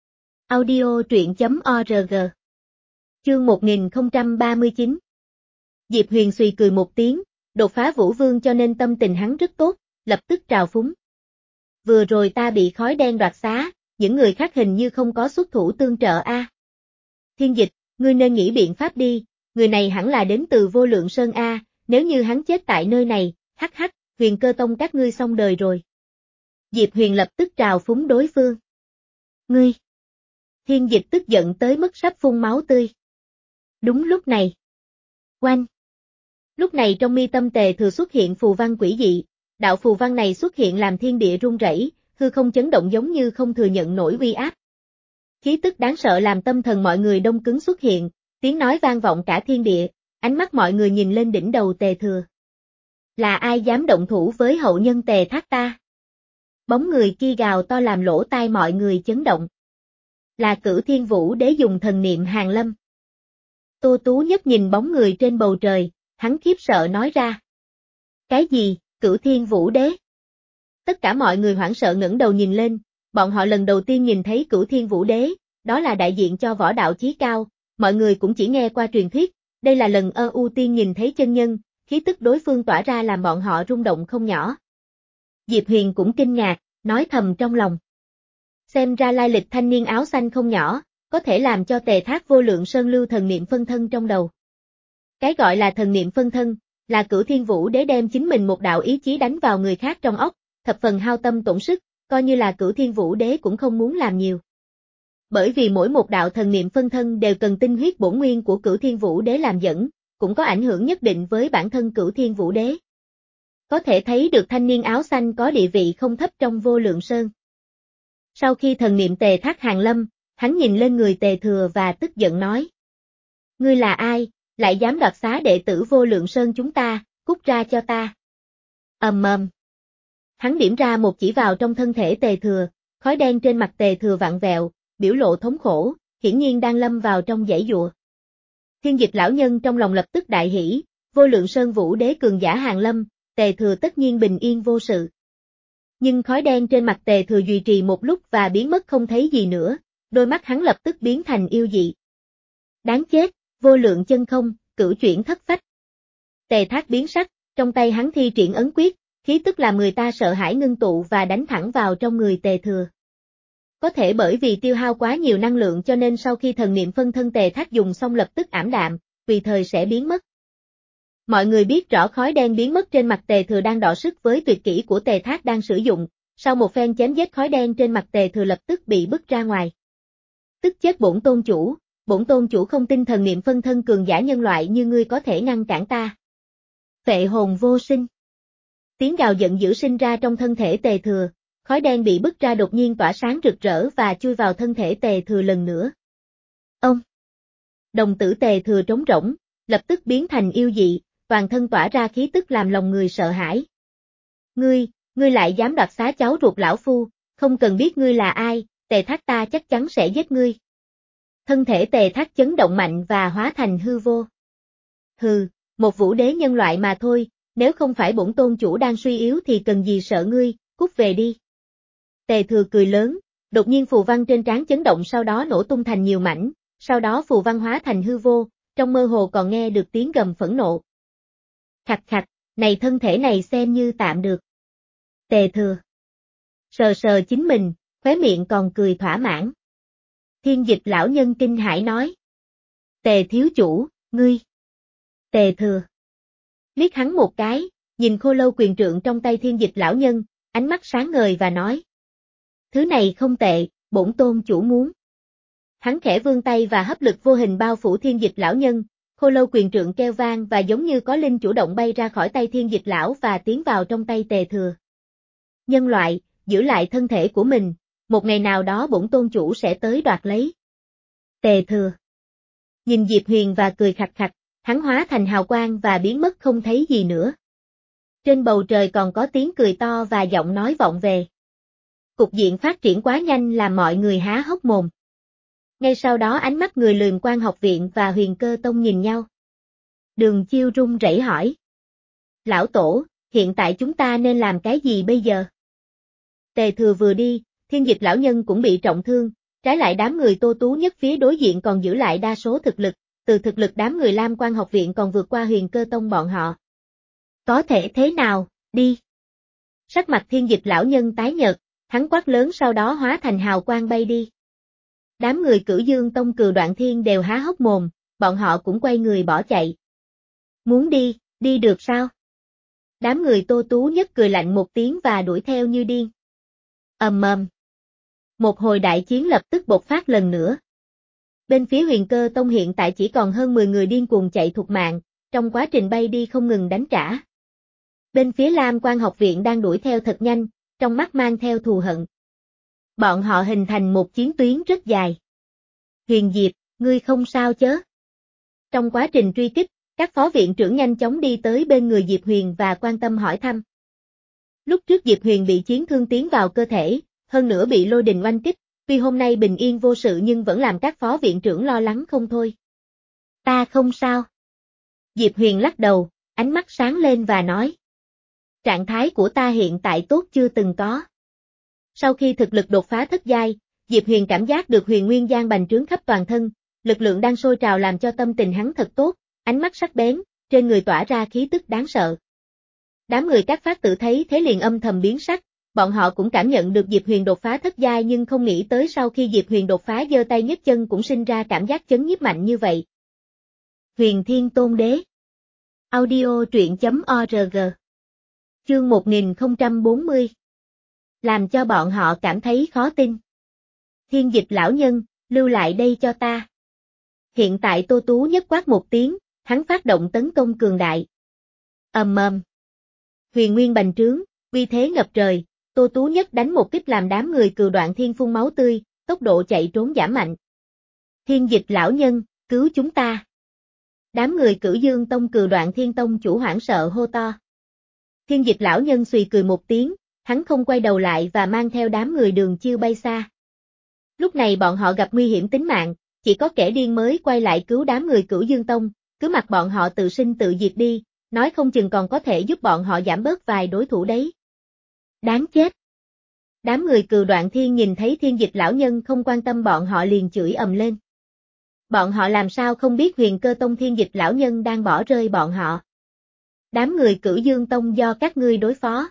Audio truyện chấm org. Chương một nghìn không trăm ba mươi chín. Diệp Huyền suy cười một tiếng, đột phá Vũ Vương cho nên tâm tình hắn rất tốt, lập tức trào phúng. Vừa rồi ta bị khói đen đoạt xá, những người khác hình như không có xuất thủ tương trợ a. À. Thiên dịch, ngươi nên nghĩ biện pháp đi, người này hẳn là đến từ Vô Lượng Sơn a, à, nếu như hắn chết tại nơi này, hắc hắc, Huyền Cơ Tông các ngươi xong đời rồi. Diệp Huyền lập tức trào phúng đối phương. Ngươi! Thiên dịch tức giận tới mức sắp phun máu tươi. Đúng lúc này. Oanh! Lúc này trong mi tâm Tề Thừa xuất hiện phù văn quỷ dị, đạo phù văn này xuất hiện làm thiên địa rung rẩy, hư không chấn động giống như không thừa nhận nổi uy áp. Khí tức đáng sợ làm tâm thần mọi người đông cứng xuất hiện, tiếng nói vang vọng cả thiên địa, ánh mắt mọi người nhìn lên đỉnh đầu Tề Thừa. Là ai dám động thủ với hậu nhân Tề Thác ta? Bóng người kia gào to làm lỗ tai mọi người chấn động. Là Cửu Thiên Vũ Đế dùng thần niệm hàng lâm. Tô Tú Nhất nhìn bóng người trên bầu trời, hắn khiếp sợ nói ra. Cái gì, Cửu Thiên Vũ Đế? Tất cả mọi người hoảng sợ ngẩng đầu nhìn lên, bọn họ lần đầu tiên nhìn thấy Cửu Thiên Vũ Đế, đó là đại diện cho võ đạo chí cao, mọi người cũng chỉ nghe qua truyền thuyết, đây là lần ơ ưu tiên nhìn thấy chân nhân, khí tức đối phương tỏa ra làm bọn họ rung động không nhỏ. Diệp Huyền cũng kinh ngạc, nói thầm trong lòng. Xem ra lai lịch thanh niên áo xanh không nhỏ, có thể làm cho Tề Thác Vô Lượng Sơn lưu thần niệm phân thân trong đầu. Cái gọi là thần niệm phân thân, là Cửu Thiên Vũ Đế đem chính mình một đạo ý chí đánh vào người khác trong óc, thập phần hao tâm tổn sức, coi như là Cửu Thiên Vũ Đế cũng không muốn làm nhiều. Bởi vì mỗi một đạo thần niệm phân thân đều cần tinh huyết bổn nguyên của Cửu Thiên Vũ Đế làm dẫn, cũng có ảnh hưởng nhất định với bản thân Cửu Thiên Vũ Đế. Có thể thấy được thanh niên áo xanh có địa vị không thấp trong Vô Lượng Sơn. Sau khi thần niệm Tề Thác hàng lâm, hắn nhìn lên người Tề Thừa và tức giận nói. Ngươi là ai, lại dám đoạt xá đệ tử Vô Lượng Sơn chúng ta, cút ra cho ta. Ầm ầm. Hắn điểm ra một chỉ vào trong thân thể Tề Thừa, khói đen trên mặt Tề Thừa vặn vẹo, biểu lộ thống khổ, hiển nhiên đang lâm vào trong giãy giụa. Thiên dịch lão nhân trong lòng lập tức đại hỉ, Vô Lượng Sơn Vũ Đế cường giả hàng lâm, Tề Thừa tất nhiên bình yên vô sự. Nhưng khói đen trên mặt Tề Thừa duy trì một lúc và biến mất không thấy gì nữa, đôi mắt hắn lập tức biến thành yêu dị. Đáng chết, vô lượng chân không, cửu chuyển thất phách. Tề Thác biến sắc, trong tay hắn thi triển ấn quyết, khí tức làm người ta sợ hãi ngưng tụ và đánh thẳng vào trong người Tề Thừa. Có thể bởi vì tiêu hao quá nhiều năng lượng cho nên sau khi thần niệm phân thân Tề Thác dùng xong lập tức ảm đạm, tùy thời sẽ biến mất. Mọi người biết rõ khói đen biến mất trên mặt Tề Thừa đang đọ sức với tuyệt kỹ của Tề Thác đang sử dụng, sau một phen chém giết khói đen trên mặt Tề Thừa lập tức bị bức ra ngoài. Tức chết bổn tôn chủ, bổn tôn chủ không tin thần niệm phân thân cường giả nhân loại như ngươi có thể ngăn cản ta. Phệ hồn vô sinh. Tiếng gào giận dữ sinh ra trong thân thể Tề Thừa, khói đen bị bức ra đột nhiên tỏa sáng rực rỡ và chui vào thân thể Tề Thừa lần nữa. Ông! Đồng tử Tề Thừa trống rỗng, lập tức biến thành yêu dị, toàn thân tỏa ra khí tức làm lòng người sợ hãi. Ngươi, ngươi lại dám đoạt xá cháu ruột lão phu, không cần biết ngươi là ai, Tề Thác ta chắc chắn sẽ giết ngươi. Thân thể Tề Thác chấn động mạnh và hóa thành hư vô. Hừ, một vũ đế nhân loại mà thôi, nếu không phải bổn tôn chủ đang suy yếu thì cần gì sợ ngươi, cút về đi. Tề Thừa cười lớn, đột nhiên phù văn trên trán chấn động sau đó nổ tung thành nhiều mảnh, sau đó phù văn hóa thành hư vô, trong mơ hồ còn nghe được tiếng gầm phẫn nộ. Khặt khặt, này thân thể này xem như tạm được. Tề Thừa sờ sờ chính mình, khóe miệng còn cười thỏa mãn. Thiên Dịch lão nhân kinh hãi nói. Tề thiếu chủ, ngươi. Tề Thừa liếc hắn một cái, nhìn khô lâu quyền trượng trong tay Thiên Dịch lão nhân, ánh mắt sáng ngời và nói. Thứ này không tệ, bổn tôn chủ muốn. Hắn khẽ vươn tay và hấp lực vô hình bao phủ Thiên Dịch lão nhân, khô lâu quyền trượng kêu vang và giống như có linh chủ động bay ra khỏi tay Thiên Dịch lão và tiến vào trong tay Tề Thừa. Nhân loại, giữ lại thân thể của mình, một ngày nào đó bổn tôn chủ sẽ tới đoạt lấy. Tề Thừa nhìn Diệp Huyền và cười khặt khặt, hắn hóa thành hào quang và biến mất không thấy gì nữa. Trên bầu trời còn có tiếng cười to và giọng nói vọng về. Cục diện phát triển quá nhanh làm mọi người há hốc mồm. Ngay sau đó ánh mắt người Luyện Quan học viện và Huyền Cơ Tông nhìn nhau. Đường Chiêu run rẩy hỏi. Lão Tổ, hiện tại chúng ta nên làm cái gì bây giờ? Tề Thừa vừa đi, Thiên Dịch lão nhân cũng bị trọng thương, trái lại đám người Tô Tú Nhất phía đối diện còn giữ lại đa số thực lực, từ thực lực đám người Lam Quan học viện còn vượt qua Huyền Cơ Tông bọn họ. Có thể thế nào, đi. Sắc mặt Thiên Dịch lão nhân tái nhợt, hắn quát lớn sau đó hóa thành hào quang bay đi. Đám người Cửu Dương Tông Cừu Đoạn Thiên đều há hốc mồm, bọn họ cũng quay người bỏ chạy. Muốn đi, đi được sao? Đám người Tô Tú Nhất cười lạnh một tiếng và đuổi theo như điên. Ầm ầm. Một hồi đại chiến lập tức bộc phát lần nữa. Bên phía Huyền Cơ Tông hiện tại chỉ còn hơn mười người điên cuồng chạy thục mạng, trong quá trình bay đi không ngừng đánh trả. Bên phía Lam Quan học viện đang đuổi theo thật nhanh, trong mắt mang theo thù hận. Bọn họ hình thành một chiến tuyến rất dài. Huyền Diệp, ngươi không sao chớ? Trong quá trình truy kích, các phó viện trưởng nhanh chóng đi tới bên người Diệp Huyền và quan tâm hỏi thăm. Lúc trước Diệp Huyền bị chiến thương tiến vào cơ thể, hơn nữa bị lôi đình oanh kích, tuy hôm nay bình yên vô sự nhưng vẫn làm các phó viện trưởng lo lắng không thôi. Ta không sao. Diệp Huyền lắc đầu, ánh mắt sáng lên và nói. Trạng thái của ta hiện tại tốt chưa từng có. Sau khi thực lực đột phá thất giai, Diệp Huyền cảm giác được huyền nguyên giang bành trướng khắp toàn thân, lực lượng đang sôi trào làm cho tâm tình hắn thật tốt, ánh mắt sắc bén, trên người tỏa ra khí tức đáng sợ. Đám người các phát tự thấy thế liền âm thầm biến sắc, bọn họ cũng cảm nhận được Diệp Huyền đột phá thất giai nhưng không nghĩ tới sau khi Diệp Huyền đột phá giơ tay nhấc chân cũng sinh ra cảm giác chấn nhiếp mạnh như vậy. Huyền Thiên Tôn Đế. Audio truyện chấm org. Chương một nghìn không trăm bốn mươi. Làm cho bọn họ cảm thấy khó tin. Thiên Dịch lão nhân, lưu lại đây cho ta. Hiện tại Tô Tú Nhất quát một tiếng, hắn phát động tấn công cường đại. Ầm ầm. Huyền nguyên bành trướng, uy thế ngập trời, Tô Tú Nhất đánh một kích làm đám người Cừu Đoạn Thiên phun máu tươi, tốc độ chạy trốn giảm mạnh. Thiên Dịch lão nhân, cứu chúng ta. Đám người Cửu Dương Tông Cừu Đoạn Thiên Tông chủ hoảng sợ hô to. Thiên Dịch lão nhân xùy cười một tiếng, hắn không quay đầu lại và mang theo đám người Đường Chiêu bay xa. Lúc này bọn họ gặp nguy hiểm tính mạng, chỉ có kẻ điên mới quay lại cứu đám người Cửu Dương Tông, cứ mặc bọn họ tự sinh tự diệt đi, nói không chừng còn có thể giúp bọn họ giảm bớt vài đối thủ đấy. Đáng chết. Đám người Cừu Đoạn Thiên nhìn thấy Thiên Dịch lão nhân không quan tâm bọn họ liền chửi ầm lên. Bọn họ làm sao không biết Huyền Cơ Tông Thiên Dịch lão nhân đang bỏ rơi bọn họ. Đám người Cửu Dương Tông do các ngươi đối phó.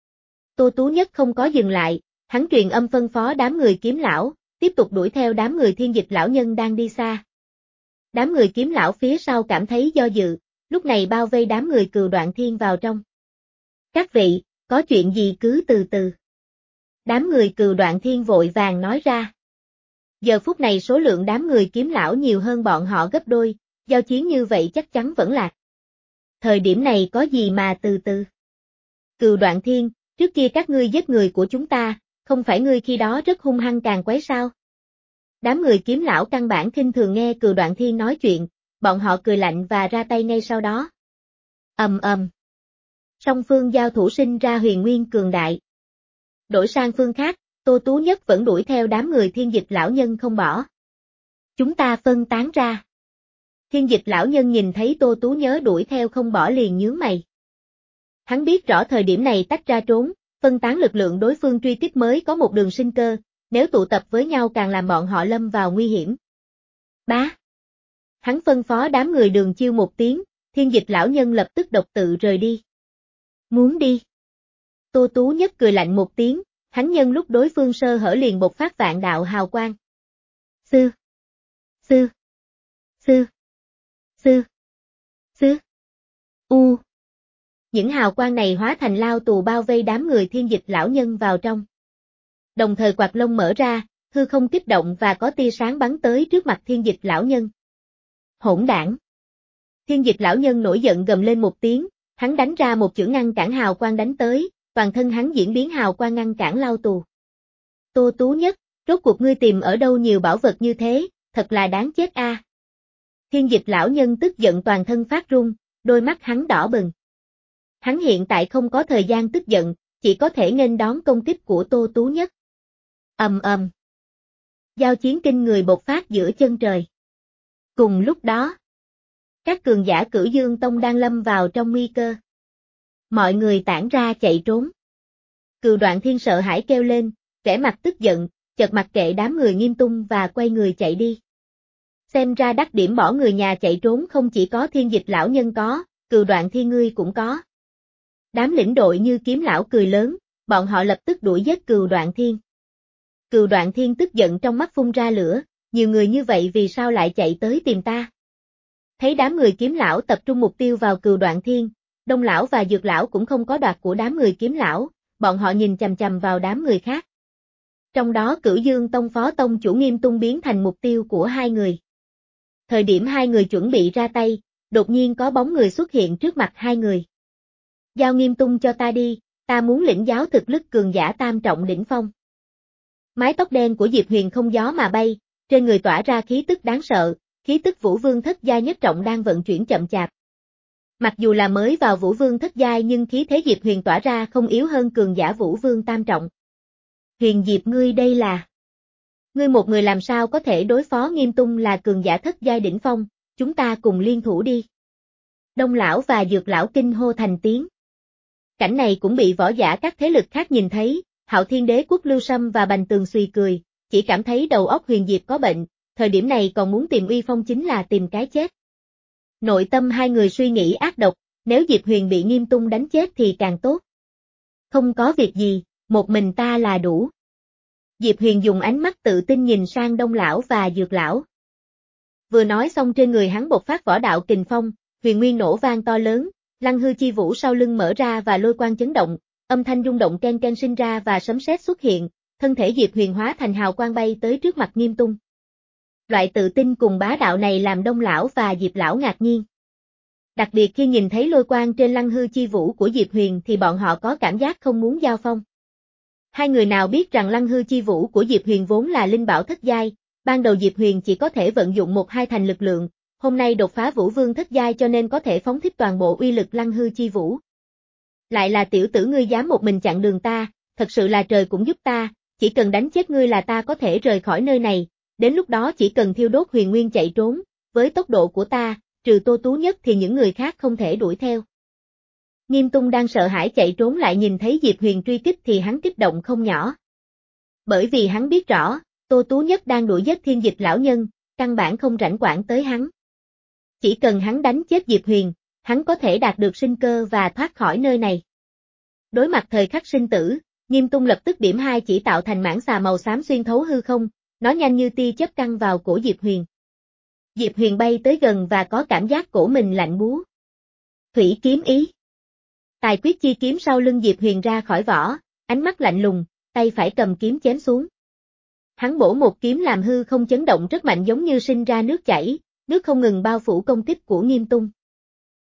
Tô Tú Nhất không có dừng lại, hắn truyền âm phân phó đám người Kiếm lão, tiếp tục đuổi theo đám người Thiên Dịch lão nhân đang đi xa. Đám người Kiếm lão phía sau cảm thấy do dự, lúc này bao vây đám người Cừu Đoạn Thiên vào trong. Các vị, có chuyện gì cứ từ từ. Đám người Cừu Đoạn Thiên vội vàng nói ra. Giờ phút này số lượng đám người Kiếm lão nhiều hơn bọn họ gấp đôi, giao chiến như vậy chắc chắn vẫn lạc. Thời điểm này có gì mà từ từ. Cừu Đoạn Thiên, trước kia các ngươi giết người của chúng ta, không phải ngươi khi đó rất hung hăng càng quấy sao? Đám người Kiếm lão căn bản khinh thường nghe Cừu Đoạn Thiên nói chuyện, bọn họ cười lạnh và ra tay ngay sau đó. Ầm ầm. Song phương giao thủ sinh ra huyền nguyên cường đại. Đổi sang phương khác, Tô Tú Nhất vẫn đuổi theo đám người Thiên Dịch lão nhân không bỏ. Chúng ta phân tán ra. Thiên Dịch lão nhân nhìn thấy Tô Tú Nhớ đuổi theo không bỏ liền nhướng mày. Hắn biết rõ thời điểm này tách ra trốn, phân tán lực lượng đối phương truy kích mới có một đường sinh cơ, nếu tụ tập với nhau càng làm bọn họ lâm vào nguy hiểm. Bá. Hắn phân phó đám người Đường Chiêu một tiếng, Thiên Dịch lão nhân lập tức độc tự rời đi. Muốn đi. Tô Tú Nhất cười lạnh một tiếng, hắn nhân lúc đối phương sơ hở liền bộc phát vạn đạo hào quang. Sư. Sư. Sư. Sư. Sư. U. Những hào quang này hóa thành lao tù bao vây đám người Thiên Dịch lão nhân vào trong. Đồng thời quạt lông mở ra, hư không kích động và có tia sáng bắn tới trước mặt Thiên Dịch lão nhân. Hỗn đảng. Thiên Dịch lão nhân nổi giận gầm lên một tiếng, hắn đánh ra một chưởng ngăn cản hào quang đánh tới, toàn thân hắn diễn biến hào quang ngăn cản lao tù. Tô Tú Nhất, rốt cuộc ngươi tìm ở đâu nhiều bảo vật như thế, thật là đáng chết a. À. Thiên Dịch lão nhân tức giận toàn thân phát run, đôi mắt hắn đỏ bừng. Hắn hiện tại không có thời gian tức giận, chỉ có thể nghênh đón công kích của Tô Tú Nhất. Ầm ầm. Giao chiến kinh người bộc phát giữa chân trời. Cùng lúc đó, các cường giả Cửu Dương Tông đang lâm vào trong nguy cơ. Mọi người tản ra chạy trốn. Cừu Đoạn Thiên sợ hãi kêu lên, vẻ mặt tức giận, chợt mặc kệ đám người Nghiêm Tung và quay người chạy đi. Xem ra đắc điểm bỏ người nhà chạy trốn không chỉ có Thiên Dịch lão nhân có, Cừu Đoạn Thiên ngươi cũng có. Đám lĩnh đội như Kiếm lão cười lớn, bọn họ lập tức đuổi giết Cừu Đoạn Thiên. Cừu Đoạn Thiên tức giận trong mắt phun ra lửa, nhiều người như vậy vì sao lại chạy tới tìm ta? Thấy đám người Kiếm lão tập trung mục tiêu vào Cừu Đoạn Thiên, Đông lão và Dược lão cũng không có đoạt của đám người Kiếm lão, bọn họ nhìn chằm chằm vào đám người khác. Trong đó Cửu Dương Tông phó tông chủ Nghiêm Tung biến thành mục tiêu của hai người. Thời điểm hai người chuẩn bị ra tay, đột nhiên có bóng người xuất hiện trước mặt hai người. Giao Nghiêm Tung cho ta đi, ta muốn lĩnh giáo thực lực cường giả tam trọng đỉnh phong. Mái tóc đen của Diệp Huyền không gió mà bay, trên người tỏa ra khí tức đáng sợ, khí tức Vũ Vương thất giai nhất trọng đang vận chuyển chậm chạp. Mặc dù là mới vào Vũ Vương thất giai nhưng khí thế Diệp Huyền tỏa ra không yếu hơn cường giả Vũ Vương tam trọng. Huyền Diệp ngươi đây là... Ngươi một người làm sao có thể đối phó Nghiêm Tung là cường giả thất giai đỉnh phong, chúng ta cùng liên thủ đi. Đông lão và Dược lão kinh hô thành tiếng. Cảnh này cũng bị võ giả các thế lực khác nhìn thấy, Hạo Thiên Đế Quốc Lưu Sâm và Bành Tường suy cười, chỉ cảm thấy đầu óc Huyền Diệp có bệnh, thời điểm này còn muốn tìm uy phong chính là tìm cái chết. Nội tâm hai người suy nghĩ ác độc, nếu Diệp Huyền bị Nghiêm Tung đánh chết thì càng tốt. Không có việc gì, một mình ta là đủ. Diệp Huyền dùng ánh mắt tự tin nhìn sang Đông lão và Dược lão. Vừa nói xong trên người hắn bộc phát võ đạo kình phong, huyền nguyên nổ vang to lớn, lăng hư chi vũ sau lưng mở ra và lôi quang chấn động, âm thanh rung động ken ken sinh ra và sấm sét xuất hiện, thân thể Diệp Huyền hóa thành hào quang bay tới trước mặt Nghiêm Tung. Loại tự tin cùng bá đạo này làm Đông lão và Diệp lão ngạc nhiên. Đặc biệt khi nhìn thấy lôi quang trên lăng hư chi vũ của Diệp Huyền thì bọn họ có cảm giác không muốn giao phong. Hai người nào biết rằng lăng hư chi vũ của Diệp Huyền vốn là linh bảo thất giai, ban đầu Diệp Huyền chỉ có thể vận dụng một hai thành lực lượng, hôm nay đột phá Vũ Vương thất giai cho nên có thể phóng thích toàn bộ uy lực lăng hư chi vũ. Lại là tiểu tử ngươi dám một mình chặn đường ta, thật sự là trời cũng giúp ta, chỉ cần đánh chết ngươi là ta có thể rời khỏi nơi này, đến lúc đó chỉ cần thiêu đốt huyền nguyên chạy trốn, với tốc độ của ta, trừ Tô Tú Nhất thì những người khác không thể đuổi theo. Nghiêm Tung đang sợ hãi chạy trốn lại nhìn thấy Diệp Huyền truy kích thì hắn kích động không nhỏ. Bởi vì hắn biết rõ, Tô Tú Nhất đang đuổi giết Thiên Dịch lão nhân, căn bản không rảnh quản tới hắn. Chỉ cần hắn đánh chết Diệp Huyền, hắn có thể đạt được sinh cơ và thoát khỏi nơi này. Đối mặt thời khắc sinh tử, Nghiêm Tung lập tức điểm hai chỉ tạo thành mãng xà màu xám xuyên thấu hư không, nó nhanh như tia chớp căng vào cổ Diệp Huyền. Diệp Huyền bay tới gần và có cảm giác cổ mình lạnh buốt. Thủy kiếm ý. Tài quyết chi kiếm sau lưng Diệp Huyền ra khỏi vỏ, ánh mắt lạnh lùng, tay phải cầm kiếm chém xuống. Hắn bổ một kiếm làm hư không chấn động rất mạnh giống như sinh ra nước chảy, nước không ngừng bao phủ công kích của Nghiêm Tung.